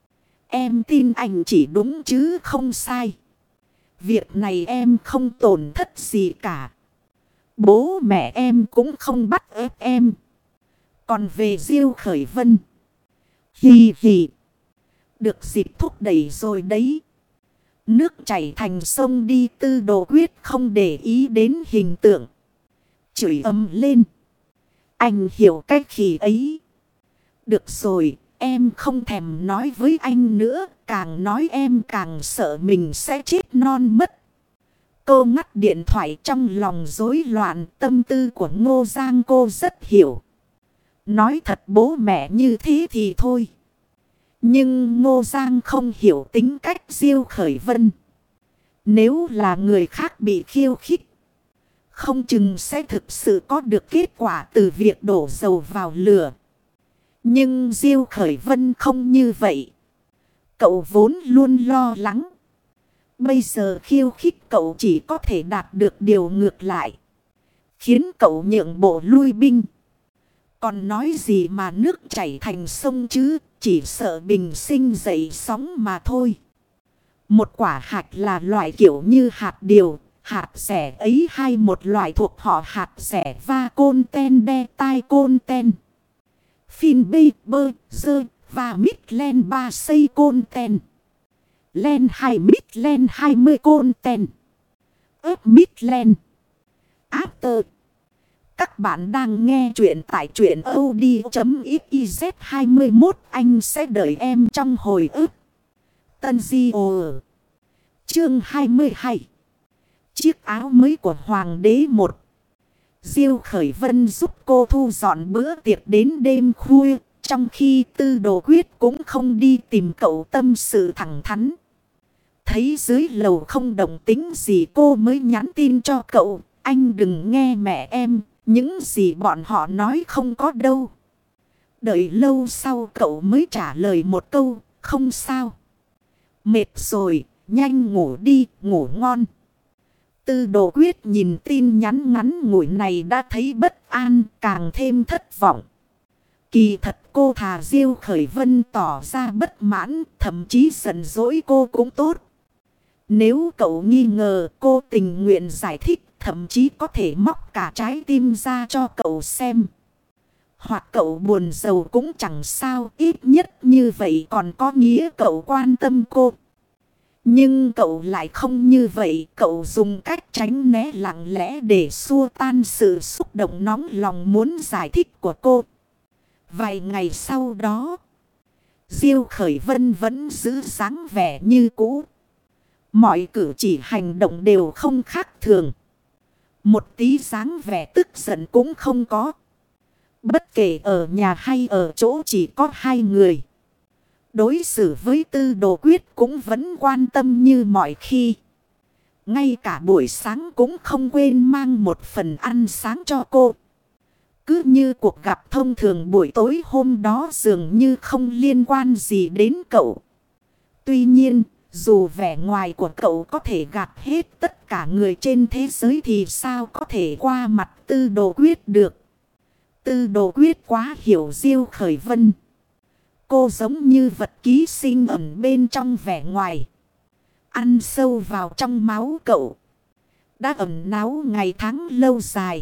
Em tin anh chỉ đúng chứ không sai. Việc này em không tổn thất gì cả. Bố mẹ em cũng không bắt ép em. Còn về Diêu Khởi Vân. Hì hì. Được dịp thúc đẩy rồi đấy. Nước chảy thành sông đi. Tư Đồ quyết không để ý đến hình tượng. Chửi ầm lên. Anh hiểu cách khi ấy. Được rồi, em không thèm nói với anh nữa. Càng nói em càng sợ mình sẽ chết non mất. Cô ngắt điện thoại, trong lòng rối loạn. Tâm tư của Ngô Giang cô rất hiểu. Nói thật bố mẹ như thế thì thôi. Nhưng Ngô Giang không hiểu tính cách Diêu Khởi Vân. Nếu là người khác bị khiêu khích, không chừng sẽ thực sự có được kết quả từ việc đổ dầu vào lửa. Nhưng Diêu Khởi Vân không như vậy. Cậu vốn luôn lo lắng. Bây giờ khiêu khích cậu chỉ có thể đạt được điều ngược lại. Khiến cậu nhượng bộ lui binh. Còn nói gì mà nước chảy thành sông chứ. Chỉ sợ bình sinh dậy sóng mà thôi. Một quả hạt là loại kiểu như hạt điều. Hạt rẻ ấy hay một loại thuộc họ hạt rẻ và côn ten đe tai côn ten. Phin bê bơ dơ và mít len ba xây côn ten. Len hai mít len hai mươi côn ten. ớp mít len. After. Các bạn đang nghe chuyện tại truyện audio.xyz hai mươi mốt. Anh sẽ đợi em trong hồi ức. Tân Di Ồ. Chương hai mươi hai. Chiếc áo mới của Hoàng đế một. Diêu Khởi Vân giúp cô thu dọn bữa tiệc đến đêm khuya. Trong khi Tư Đồ Quyết cũng không đi tìm cậu tâm sự thẳng thắn. Thấy dưới lầu không đồng tính gì cô mới nhắn tin cho cậu. Anh đừng nghe mẹ em. Những gì bọn họ nói không có đâu. Đợi lâu sau cậu mới trả lời một câu. Không sao. Mệt rồi. Nhanh ngủ đi. Ngủ ngon. Tư Đồ Quyết nhìn tin nhắn ngắn ngủi này đã thấy bất an. Càng thêm thất vọng. Kỳ thật cô thà Diêu Khởi Vân tỏ ra bất mãn. Thậm chí giận dỗi cô cũng tốt. Nếu cậu nghi ngờ cô tình nguyện giải thích. Thậm chí có thể móc cả trái tim ra cho cậu xem. Hoặc cậu buồn giàu cũng chẳng sao. Ít nhất như vậy còn có nghĩa cậu quan tâm cô. Nhưng cậu lại không như vậy. Cậu dùng cách tránh né lặng lẽ để xua tan sự xúc động nóng lòng muốn giải thích của cô. Vài ngày sau đó, Diêu Khởi Vân vẫn giữ dáng vẻ như cũ. Mọi cử chỉ hành động đều không khác thường. Một tí dáng vẻ tức giận cũng không có. Bất kể ở nhà hay ở chỗ chỉ có hai người. Đối xử với Tư Đồ Quyết cũng vẫn quan tâm như mọi khi. Ngay cả buổi sáng cũng không quên mang một phần ăn sáng cho cô. Cứ như cuộc gặp thông thường buổi tối hôm đó dường như không liên quan gì đến cậu. Tuy nhiên, dù vẻ ngoài của cậu có thể gạt hết tất cả người trên thế giới thì sao có thể qua mặt Tư Đồ Quyết được. Tư Đồ Quyết quá hiểu Diêu Khởi Vân. Cô giống như vật ký sinh ẩn bên trong vẻ ngoài. Ăn sâu vào trong máu cậu. Đã ẩn náu ngày tháng lâu dài.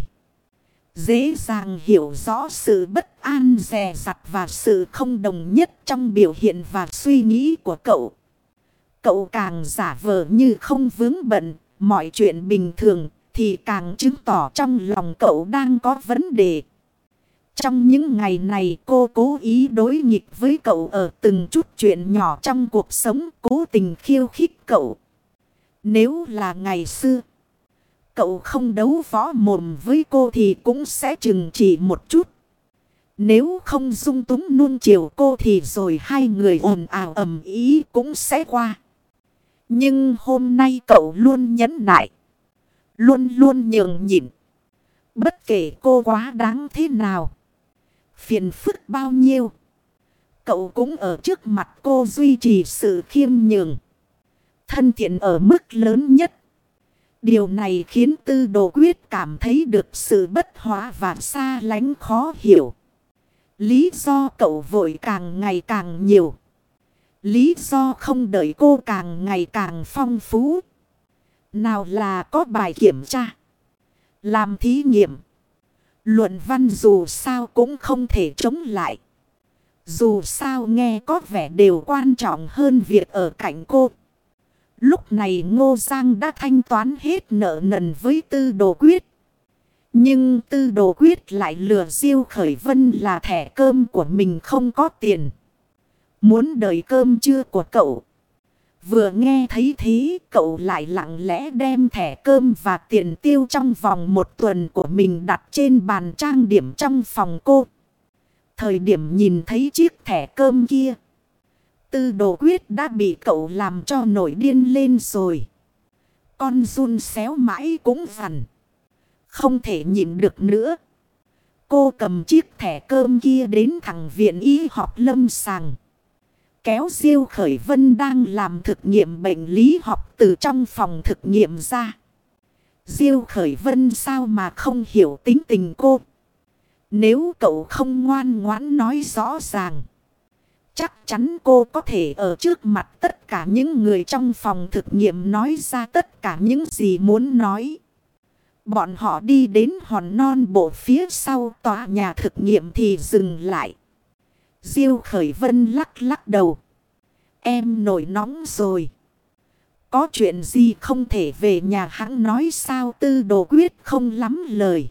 Dễ dàng hiểu rõ sự bất an dè dặt và sự không đồng nhất trong biểu hiện và suy nghĩ của cậu. Cậu càng giả vờ như không vướng bận, mọi chuyện bình thường thì càng chứng tỏ trong lòng cậu đang có vấn đề. Trong những ngày này cô cố ý đối nghịch với cậu ở từng chút chuyện nhỏ trong cuộc sống, cố tình khiêu khích cậu. Nếu là ngày xưa, cậu không đấu võ mồm với cô thì cũng sẽ chừng chỉ một chút. Nếu không dung túng nuông chiều cô thì rồi hai người ồn ào ầm ĩ cũng sẽ qua. Nhưng hôm nay cậu luôn nhẫn nại. Luôn luôn nhường nhịn. Bất kể cô quá đáng thế nào. phiền phức bao nhiêu. Cậu cũng ở trước mặt cô duy trì sự khiêm nhường. Thân thiện ở mức lớn nhất. Điều này khiến Tư Đồ Quyết cảm thấy được sự bất hóa và xa lánh khó hiểu. Lý do cậu vội càng ngày càng nhiều. Lý do không đợi cô càng ngày càng phong phú. Nào là có bài kiểm tra, làm thí nghiệm, luận văn dù sao cũng không thể chống lại. Dù sao nghe có vẻ đều quan trọng hơn việc ở cạnh cô. Lúc này Ngô Giang đã thanh toán hết nợ nần với Tư Đồ Quyết. Nhưng Tư Đồ Quyết lại lừa Diêu Khởi Vân là thẻ cơm của mình không có tiền. Muốn đợi cơm trưa của cậu. Vừa nghe thấy thế, cậu lại lặng lẽ đem thẻ cơm và tiền tiêu trong vòng một tuần của mình đặt trên bàn trang điểm trong phòng cô. Thời điểm nhìn thấy chiếc thẻ cơm kia, Tư Đồ Quyết đã bị cậu làm cho nổi điên lên rồi. Con run xéo mãi cũng vằn. Không thể nhịn được nữa. Cô cầm chiếc thẻ cơm kia đến thẳng viện y học lâm sàng. Kéo Diêu Khởi Vân đang làm thực nghiệm bệnh lý học từ trong phòng thực nghiệm ra. Diêu Khởi Vân sao mà không hiểu tính tình cô. Nếu cậu không ngoan ngoãn nói rõ ràng, chắc chắn cô có thể ở trước mặt tất cả những người trong phòng thực nghiệm nói ra tất cả những gì muốn nói. Bọn họ đi đến hòn non bộ phía sau tòa nhà thực nghiệm thì dừng lại. Diêu Khởi Vân lắc lắc đầu. Em nổi nóng rồi. Có chuyện gì không thể về nhà hắn nói sao? Tư Đồ Quyết không lắm lời.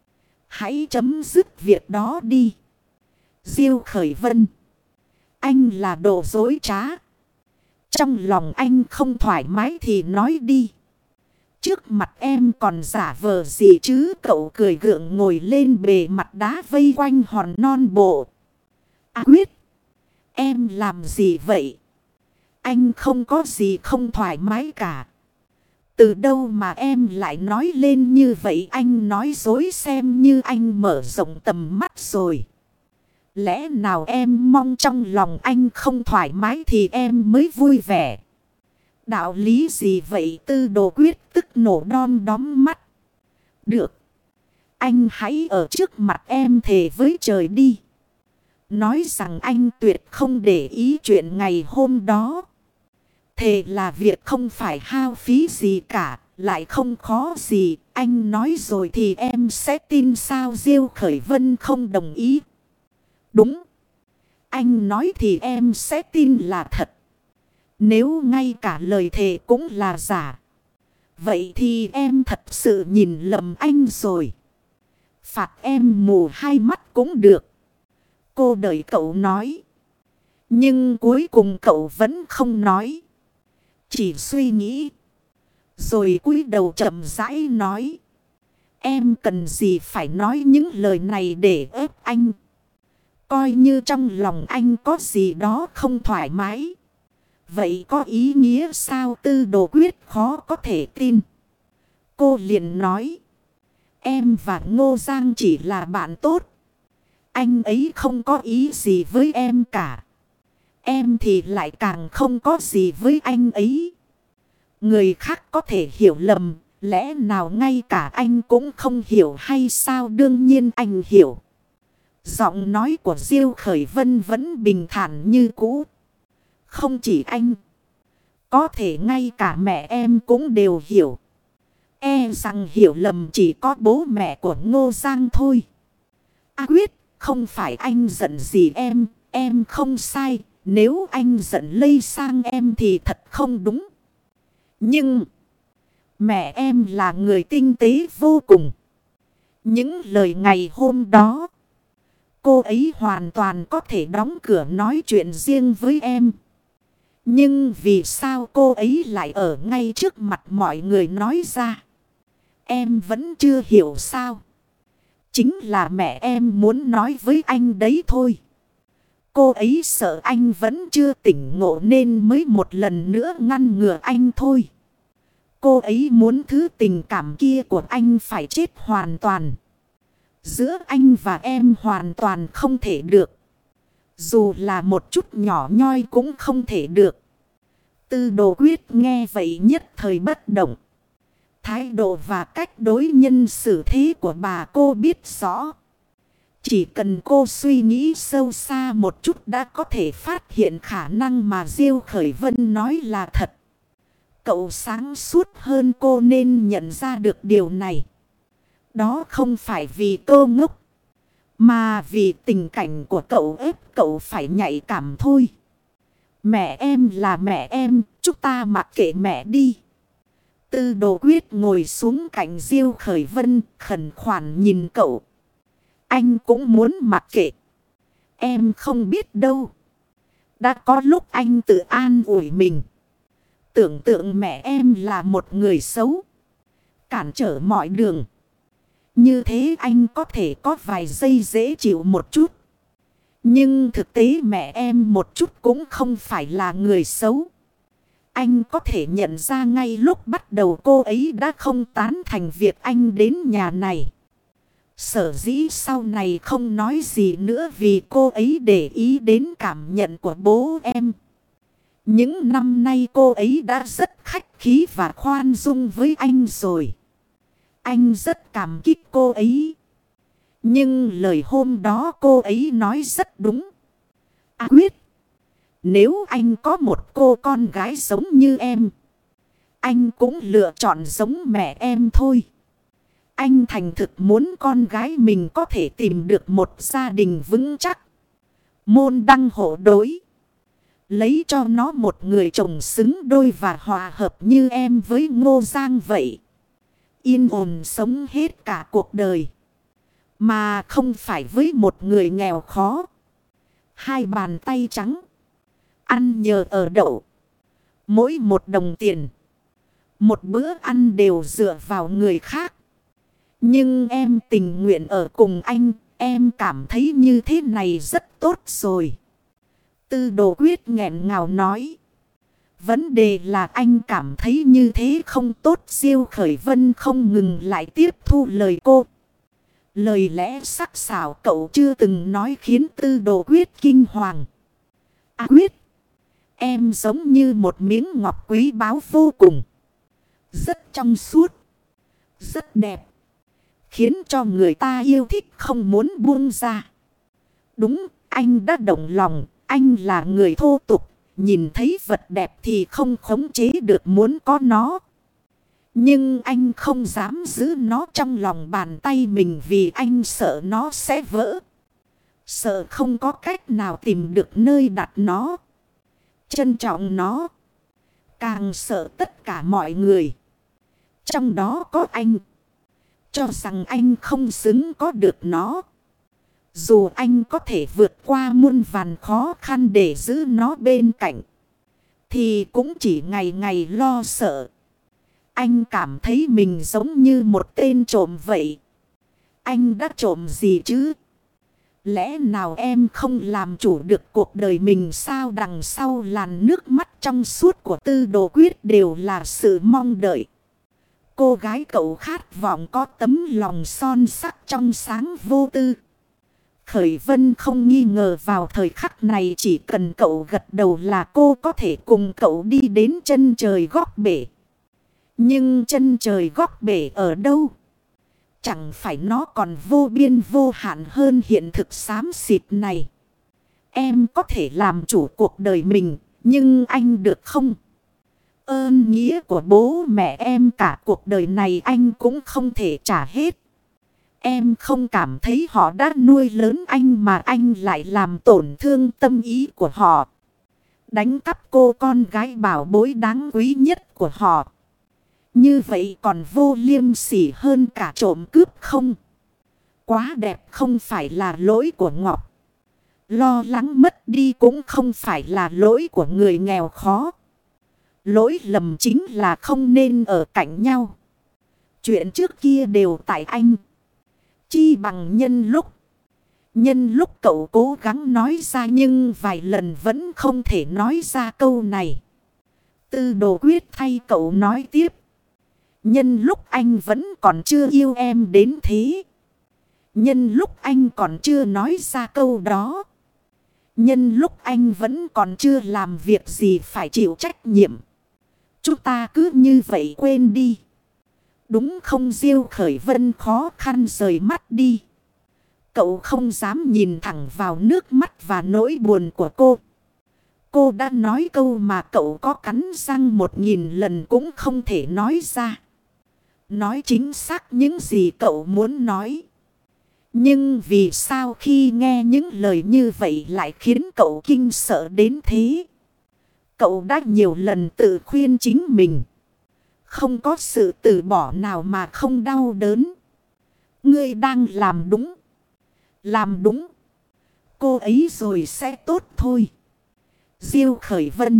Hãy chấm dứt việc đó đi. Diêu Khởi Vân. Anh là đồ dối trá. Trong lòng anh không thoải mái thì nói đi. Trước mặt em còn giả vờ gì chứ? Cậu cười gượng ngồi lên bề mặt đá vây quanh hòn non bộ. À Quyết. Em làm gì vậy? Anh không có gì không thoải mái cả. Từ đâu mà em lại nói lên như vậy? Anh nói dối xem như anh mở rộng tầm mắt rồi. Lẽ nào em mong trong lòng anh không thoải mái thì em mới vui vẻ? Đạo lý gì vậy? Tư Đồ Quyết tức nổ đom đóm mắt. Được. Anh hãy ở trước mặt em thề với trời đi. Nói rằng anh tuyệt không để ý chuyện ngày hôm đó. Thề là việc không phải hao phí gì cả, lại không khó gì. Anh nói rồi thì em sẽ tin sao? Diêu Khởi Vân không đồng ý. Đúng. Anh nói thì em sẽ tin là thật. Nếu ngay cả lời thề cũng là giả, vậy thì em thật sự nhìn lầm anh rồi. Phạt em mù hai mắt cũng được. Cô đợi cậu nói. Nhưng cuối cùng cậu vẫn không nói. Chỉ suy nghĩ. Rồi cúi đầu chậm rãi nói. Em cần gì phải nói những lời này để ép anh? Coi như trong lòng anh có gì đó không thoải mái. Vậy có ý nghĩa sao? Tư Đồ Quyết khó có thể tin. Cô liền nói. Em và Ngô Giang chỉ là bạn tốt. Anh ấy không có ý gì với em cả. Em thì lại càng không có gì với anh ấy. Người khác có thể hiểu lầm. Lẽ nào ngay cả anh cũng không hiểu hay sao? Đương nhiên anh hiểu. Giọng nói của Diêu Khởi Vân vẫn bình thản như cũ. Không chỉ anh. Có thể ngay cả mẹ em cũng đều hiểu. E rằng hiểu lầm chỉ có bố mẹ của Ngô Giang thôi. À Quyết, không phải anh giận gì em. Em không sai. Nếu anh giận lây sang em thì thật không đúng. Nhưng mẹ em là người tinh tế vô cùng. Những lời ngày hôm đó, cô ấy hoàn toàn có thể đóng cửa nói chuyện riêng với em. Nhưng vì sao cô ấy lại ở ngay trước mặt mọi người nói ra? Em vẫn chưa hiểu sao? Chính là mẹ em muốn nói với anh đấy thôi. Cô ấy sợ anh vẫn chưa tỉnh ngộ nên mới một lần nữa ngăn ngừa anh thôi. Cô ấy muốn thứ tình cảm kia của anh phải chết hoàn toàn. Giữa anh và em hoàn toàn không thể được. Dù là một chút nhỏ nhoi cũng không thể được. Tư Đồ Quyết nghe vậy nhất thời bất động. Thái độ và cách đối nhân xử thế của bà cô biết rõ. Chỉ cần cô suy nghĩ sâu xa một chút đã có thể phát hiện khả năng mà Diêu Khởi Vân nói là thật. Cậu sáng suốt hơn cô nên nhận ra được điều này. Đó không phải vì cô ngốc, mà vì tình cảnh của cậu ép cậu phải nhạy cảm thôi. Mẹ em là mẹ em, chúng ta mặc kệ mẹ đi. Tư Đồ Quyết ngồi xuống cạnh Diêu Khởi Vân, khẩn khoản nhìn cậu. Anh cũng muốn mặc kệ. Em không biết đâu. Đã có lúc anh tự an ủi mình. Tưởng tượng mẹ em là một người xấu, cản trở mọi đường. Như thế anh có thể có vài giây dễ chịu một chút. Nhưng thực tế mẹ em một chút cũng không phải là người xấu. Anh có thể nhận ra ngay lúc bắt đầu cô ấy đã không tán thành việc anh đến nhà này. Sở dĩ sau này không nói gì nữa vì cô ấy để ý đến cảm nhận của bố em. Những năm nay cô ấy đã rất khách khí và khoan dung với anh rồi. Anh rất cảm kích cô ấy. Nhưng lời hôm đó cô ấy nói rất đúng. À Quyết, nếu anh có một cô con gái giống như em, anh cũng lựa chọn giống mẹ em thôi. Anh thành thực muốn con gái mình có thể tìm được một gia đình vững chắc, môn đăng hộ đối. Lấy cho nó một người chồng xứng đôi và hòa hợp như em với Ngô Giang vậy. Yên ổn sống hết cả cuộc đời. Mà không phải với một người nghèo khó. Hai bàn tay trắng. Ăn nhờ ở đậu. Mỗi một đồng tiền, một bữa ăn đều dựa vào người khác. Nhưng em tình nguyện ở cùng anh. Em cảm thấy như thế này rất tốt rồi. Tư Đồ Quyết nghẹn ngào nói. Vấn đề là anh cảm thấy như thế không tốt. Diêu Khởi Vân không ngừng lại tiếp thu lời cô. Lời lẽ sắc sảo cậu chưa từng nói khiến Tư Đồ Quyết kinh hoàng. À Quyết, em giống như một miếng ngọc quý báu vô cùng. Rất trong suốt, rất đẹp. Khiến cho người ta yêu thích không muốn buông ra. Đúng, anh đã động lòng. Anh là người thô tục. Nhìn thấy vật đẹp thì không khống chế được muốn có nó. Nhưng anh không dám giữ nó trong lòng bàn tay mình vì anh sợ nó sẽ vỡ. Sợ không có cách nào tìm được nơi đặt nó. Trân trọng nó. Càng sợ tất cả mọi người, trong đó có anh, cho rằng anh không xứng có được nó. Dù anh có thể vượt qua muôn vàn khó khăn để giữ nó bên cạnh, thì cũng chỉ ngày ngày lo sợ. Anh cảm thấy mình giống như một tên trộm vậy. Anh đã trộm gì chứ? Lẽ nào em không làm chủ được cuộc đời mình sao? Đằng sau làn nước mắt trong suốt của Tư Đồ Quyết đều là sự mong đợi. Cô gái cậu khát vọng có tấm lòng son sắc trong sáng vô tư. Khởi Vân không nghi ngờ vào thời khắc này chỉ cần cậu gật đầu là cô có thể cùng cậu đi đến chân trời góc bể. Nhưng chân trời góc bể ở đâu? Chẳng phải nó còn vô biên vô hạn hơn hiện thực xám xịt này. Em có thể làm chủ cuộc đời mình, nhưng anh được không? Ơn nghĩa của bố mẹ em cả cuộc đời này anh cũng không thể trả hết. Em không cảm thấy họ đã nuôi lớn anh mà anh lại làm tổn thương tâm ý của họ. Đánh cắp cô con gái bảo bối đáng quý nhất của họ. Như vậy còn vô liêm sỉ hơn cả trộm cướp không? Quá đẹp không phải là lỗi của Ngọc. Lo lắng mất đi cũng không phải là lỗi của người nghèo khó. Lỗi lầm chính là không nên ở cạnh nhau. Chuyện trước kia đều tại anh. Chi bằng nhân lúc. Nhân lúc cậu cố gắng nói ra nhưng vài lần vẫn không thể nói ra câu này. Tư Đồ Quyết thay cậu nói tiếp. Nhân lúc anh vẫn còn chưa yêu em đến thế. Nhân lúc anh còn chưa nói ra câu đó. Nhân lúc anh vẫn còn chưa làm việc gì phải chịu trách nhiệm. Chúng ta cứ như vậy quên đi. Đúng không? Diêu Khởi Vân khó khăn rời mắt đi. Cậu không dám nhìn thẳng vào nước mắt và nỗi buồn của cô. Cô đã nói câu mà cậu có cắn răng một nghìn lần cũng không thể nói ra. Nói chính xác những gì cậu muốn nói. Nhưng vì sao khi nghe những lời như vậy lại khiến cậu kinh sợ đến thế? Cậu đã nhiều lần tự khuyên chính mình. Không có sự từ bỏ nào mà không đau đớn. Ngươi đang làm đúng. Làm đúng. Cô ấy rồi sẽ tốt thôi. Diêu Khởi Vân.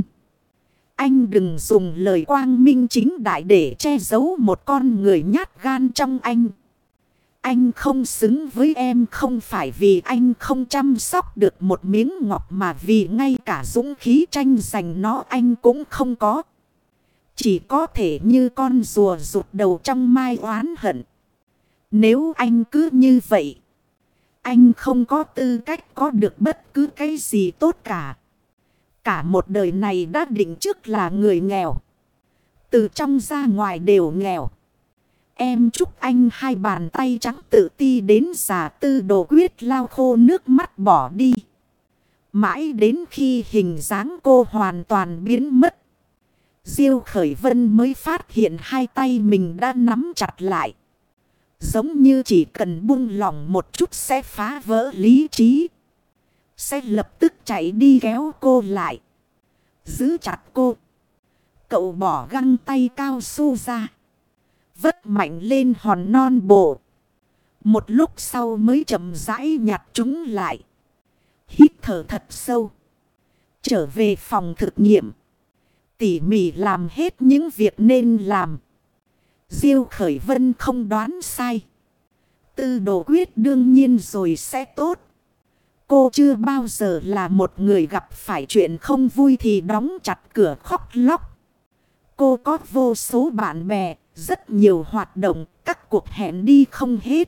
Anh đừng dùng lời quang minh chính đại để che giấu một con người nhát gan trong anh. Anh không xứng với em không phải vì anh không chăm sóc được một miếng ngọc mà vì ngay cả dũng khí tranh giành nó anh cũng không có. Chỉ có thể như con rùa rụt đầu trong mai oán hận. Nếu anh cứ như vậy, anh không có tư cách có được bất cứ cái gì tốt cả. Cả một đời này đã định trước là người nghèo. Từ trong ra ngoài đều nghèo. Em chúc anh hai bàn tay trắng tự ti đến già Tư Đồ Quyết lau khô nước mắt bỏ đi. Mãi đến khi hình dáng cô hoàn toàn biến mất. Diêu Khởi Vân mới phát hiện hai tay mình đã nắm chặt lại. Giống như chỉ cần buông lỏng một chút sẽ phá vỡ lý trí. Sẽ lập tức chạy đi kéo cô lại. Giữ chặt cô. Cậu bỏ găng tay cao su ra. Vất mạnh lên hòn non bộ. Một lúc sau mới chậm rãi nhặt chúng lại. Hít thở thật sâu. Trở về phòng thực nghiệm. Tỉ mỉ làm hết những việc nên làm. Diêu Khởi Vân không đoán sai. Tư Đồ Quyết đương nhiên rồi sẽ tốt. Cô chưa bao giờ là một người gặp phải chuyện không vui thì đóng chặt cửa khóc lóc. Cô có vô số bạn bè, rất nhiều hoạt động, các cuộc hẹn đi không hết.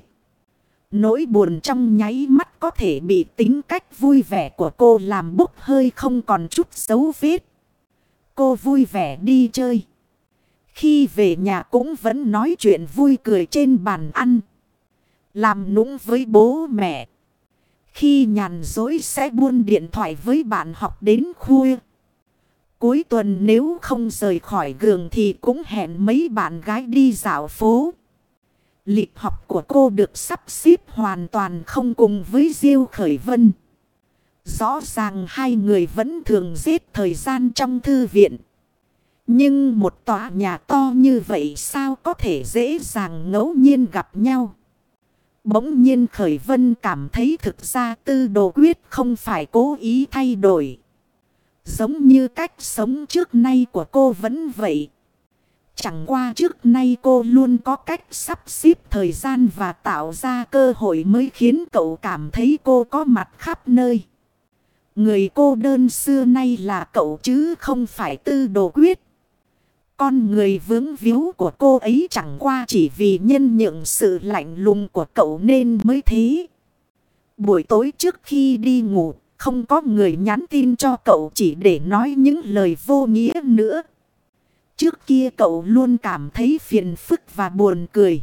Nỗi buồn trong nháy mắt có thể bị tính cách vui vẻ của cô làm bốc hơi không còn chút dấu vết. Cô vui vẻ đi chơi. Khi về nhà cũng vẫn nói chuyện vui cười trên bàn ăn. Làm nũng với bố mẹ. Khi nhàn dối sẽ buôn điện thoại với bạn học đến khuya. Cuối tuần nếu không rời khỏi giường thì cũng hẹn mấy bạn gái đi dạo phố. Lịch học của cô được sắp xếp hoàn toàn không cùng với Diêu Khởi Vân. Rõ ràng hai người vẫn thường giết thời gian trong thư viện. Nhưng một tòa nhà to như vậy sao có thể dễ dàng ngẫu nhiên gặp nhau? Bỗng nhiên Khởi Vân cảm thấy thực ra Tư Đồ Quyết không phải cố ý thay đổi. Giống như cách sống trước nay của cô vẫn vậy. Chẳng qua trước nay cô luôn có cách sắp xếp thời gian và tạo ra cơ hội mới khiến cậu cảm thấy cô có mặt khắp nơi. Người cô đơn xưa nay là cậu chứ không phải Tư Đồ Quyết. Con người vướng víu của cô ấy chẳng qua chỉ vì nhân nhượng sự lạnh lùng của cậu nên mới thế. Buổi tối trước khi đi ngủ, không có người nhắn tin cho cậu chỉ để nói những lời vô nghĩa nữa. Trước kia cậu luôn cảm thấy phiền phức và buồn cười.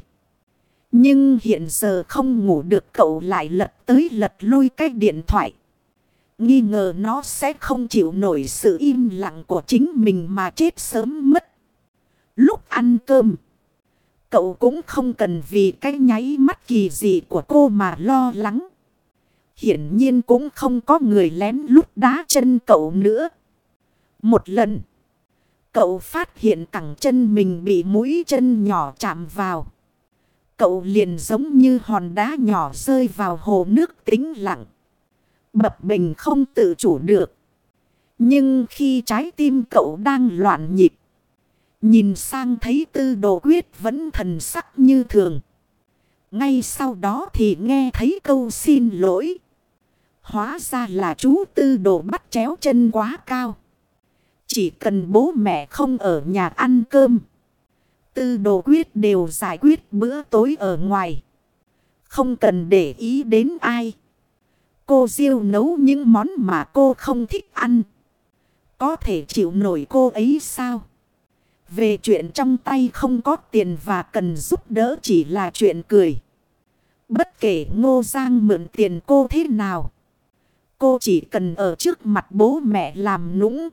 Nhưng hiện giờ không ngủ được cậu lại lật tới lật lui cái điện thoại. Nghi ngờ nó sẽ không chịu nổi sự im lặng của chính mình mà chết sớm mất. Lúc ăn cơm, cậu cũng không cần vì cái nháy mắt kỳ dị của cô mà lo lắng. Hiển nhiên cũng không có người lén lút đá chân cậu nữa. Một lần, cậu phát hiện cẳng chân mình bị mũi chân nhỏ chạm vào. Cậu liền giống như hòn đá nhỏ rơi vào hồ nước tĩnh lặng. Bập bềnh không tự chủ được. Nhưng khi trái tim cậu đang loạn nhịp, nhìn sang thấy Tư Đồ Quyết vẫn thần sắc như thường. Ngay sau đó thì nghe thấy câu xin lỗi. Hóa ra là chú Tư Đồ bắt chéo chân quá cao. Chỉ cần bố mẹ không ở nhà ăn cơm, Tư Đồ Quyết đều giải quyết bữa tối ở ngoài. Không cần để ý đến ai. Cô Diêu nấu những món mà cô không thích ăn. Có thể chịu nổi cô ấy sao? Về chuyện trong tay không có tiền và cần giúp đỡ chỉ là chuyện cười. Bất kể Ngô Giang mượn tiền cô thế nào, cô chỉ cần ở trước mặt bố mẹ làm nũng.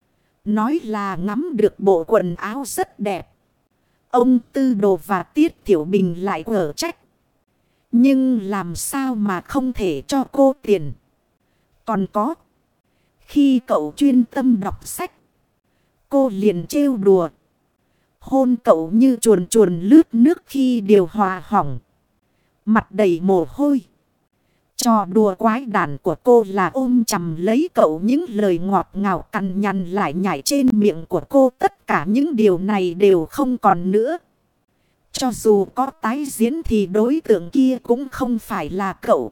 Nói là ngắm được bộ quần áo rất đẹp. Ông Tư Đồ và Tiết Tiểu Bình lại ở trách. Nhưng làm sao mà không thể cho cô tiền. Còn có, khi cậu chuyên tâm đọc sách, cô liền trêu đùa. Hôn cậu như chuồn chuồn lướt nước khi điều hòa hỏng. Mặt đầy mồ hôi. Trò đùa quái đản của cô là ôm chầm lấy cậu, những lời ngọt ngào cằn nhằn lại nhảy trên miệng của cô. Tất cả những điều này đều không còn nữa. Cho dù có tái diễn thì đối tượng kia cũng không phải là cậu.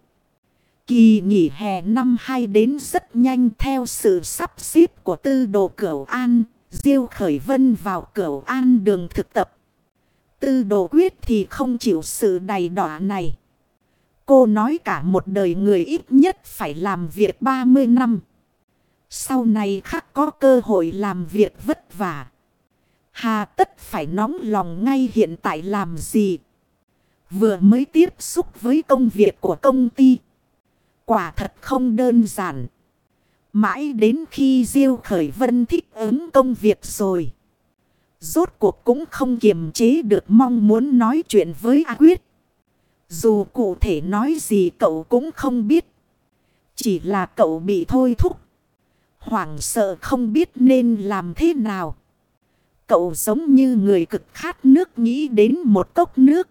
Kỳ nghỉ hè năm hai đến rất nhanh theo sự sắp xếp của Tư Đồ Cửu An. Diêu Khởi Vân vào Cửu An đường thực tập. Tư Đồ Quyết thì không chịu sự đầy đọa này. Cô nói cả một đời người ít nhất phải làm việc ba mươi năm. Sau này khắc có cơ hội làm việc vất vả. Hà tất phải nóng lòng ngay hiện tại làm gì? Vừa mới tiếp xúc với công việc của công ty. Quả thật không đơn giản. Mãi đến khi Diêu Khởi Vân thích ứng công việc rồi, rốt cuộc cũng không kiềm chế được mong muốn nói chuyện với A Quyết. Dù cụ thể nói gì cậu cũng không biết. Chỉ là cậu bị thôi thúc. Hoảng sợ không biết nên làm thế nào. Cậu giống như người cực khát nước nghĩ đến một cốc nước.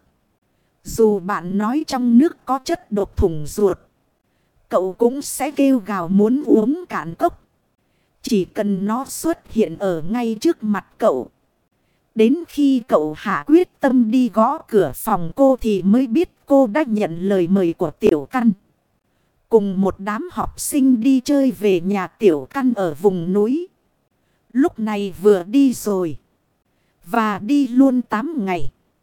Dù bạn nói trong nước có chất độc thủng ruột, cậu cũng sẽ kêu gào muốn uống cạn cốc. Chỉ cần nó xuất hiện ở ngay trước mặt cậu. Đến khi cậu hạ quyết tâm đi gõ cửa phòng cô thì mới biết cô đã nhận lời mời của Tiểu Căn. Cùng một đám học sinh đi chơi về nhà Tiểu Căn ở vùng núi. Lúc này vừa đi rồi. Và đi luôn tám ngày.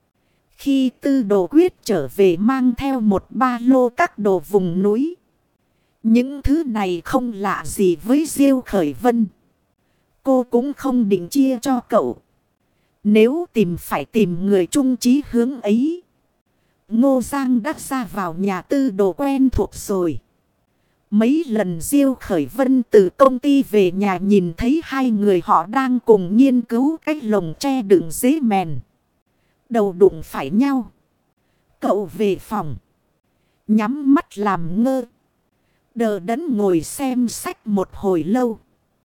Khi Tư Đồ Quyết trở về mang theo một ba lô các đồ vùng núi. Những thứ này không lạ gì với Diêu Khởi Vân. Cô cũng không định chia cho cậu. Nếu tìm phải tìm người chung chí hướng ấy. Ngô Giang đã ra vào nhà Tư Đồ quen thuộc rồi. Mấy lần Diêu Khởi Vân từ công ty về nhà nhìn thấy hai người họ đang cùng nghiên cứu cái lồng tre đựng dế mèn. Đầu đụng phải nhau. Cậu về phòng. Nhắm mắt làm ngơ. Đờ đẫn ngồi xem sách một hồi lâu.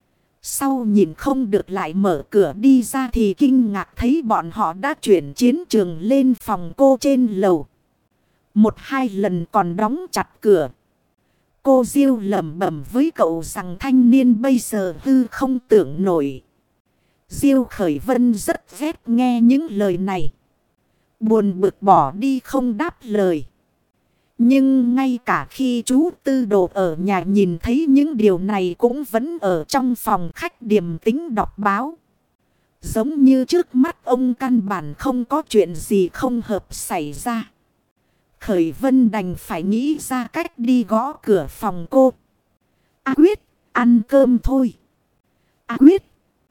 Sau nhìn không được lại mở cửa đi ra thì kinh ngạc thấy bọn họ đã chuyển chiến trường lên phòng cô trên lầu. Một hai lần còn đóng chặt cửa. Cô Diêu lẩm bẩm với cậu rằng thanh niên bây giờ hư không tưởng nổi. Diêu Khởi Vân rất ghét nghe những lời này. Buồn bực bỏ đi không đáp lời. Nhưng ngay cả khi chú Tư Đồ ở nhà nhìn thấy những điều này cũng vẫn ở trong phòng khách điềm tĩnh đọc báo. Giống như trước mắt ông căn bản không có chuyện gì không hợp xảy ra. Khởi Vân đành phải nghĩ ra cách đi gõ cửa phòng cô. A Quyết, ăn cơm thôi. A Quyết,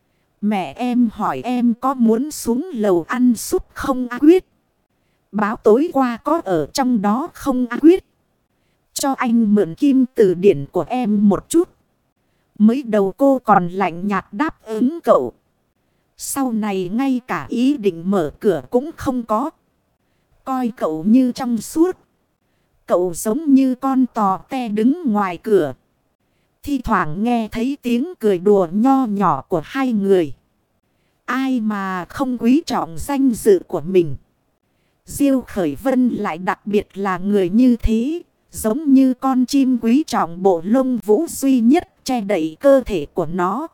mẹ em hỏi em có muốn xuống lầu ăn súp không A Quyết? Báo tối qua có ở trong đó không A Quyết? Cho anh mượn kim từ điển của em một chút. Mới đầu cô còn lạnh nhạt đáp ứng cậu. Sau này ngay cả ý định mở cửa cũng không có. Coi cậu như trong suốt. Cậu giống như con tò te đứng ngoài cửa. Thi thoảng nghe thấy tiếng cười đùa nho nhỏ của hai người. Ai mà không quý trọng danh dự của mình. Diêu Khởi Vân lại đặc biệt là người như thế. Giống như con chim quý trọng bộ lông vũ duy nhất che đậy cơ thể của nó.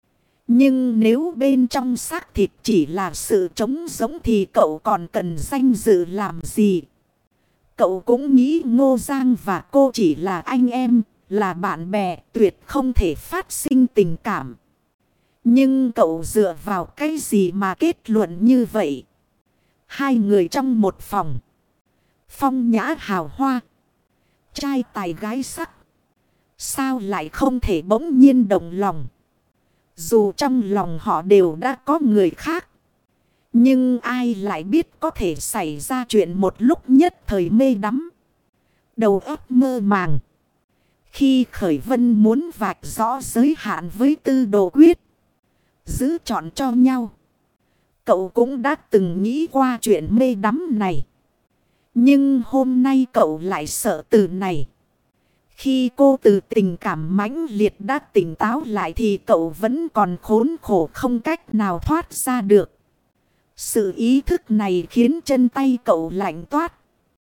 Nhưng nếu bên trong xác thịt chỉ là sự trống giống thì cậu còn cần danh dự làm gì? Cậu cũng nghĩ Ngô Giang và cô chỉ là anh em, là bạn bè, tuyệt không thể phát sinh tình cảm. Nhưng cậu dựa vào cái gì mà kết luận như vậy? Hai người trong một phòng. Phong nhã hào hoa. Trai tài gái sắc. Sao lại không thể bỗng nhiên động lòng. Dù trong lòng họ đều đã có người khác. Nhưng ai lại biết có thể xảy ra chuyện một lúc nhất thời mê đắm. Đầu óc mơ màng. Khi Khởi Vân muốn vạch rõ giới hạn với Tư Đồ Quyết. Giữ chọn cho nhau. Cậu cũng đã từng nghĩ qua chuyện mê đắm này. Nhưng hôm nay cậu lại sợ từ này. Khi cô từ tình cảm mãnh liệt đã tỉnh táo lại thì cậu vẫn còn khốn khổ không cách nào thoát ra được. Sự ý thức này khiến chân tay cậu lạnh toát.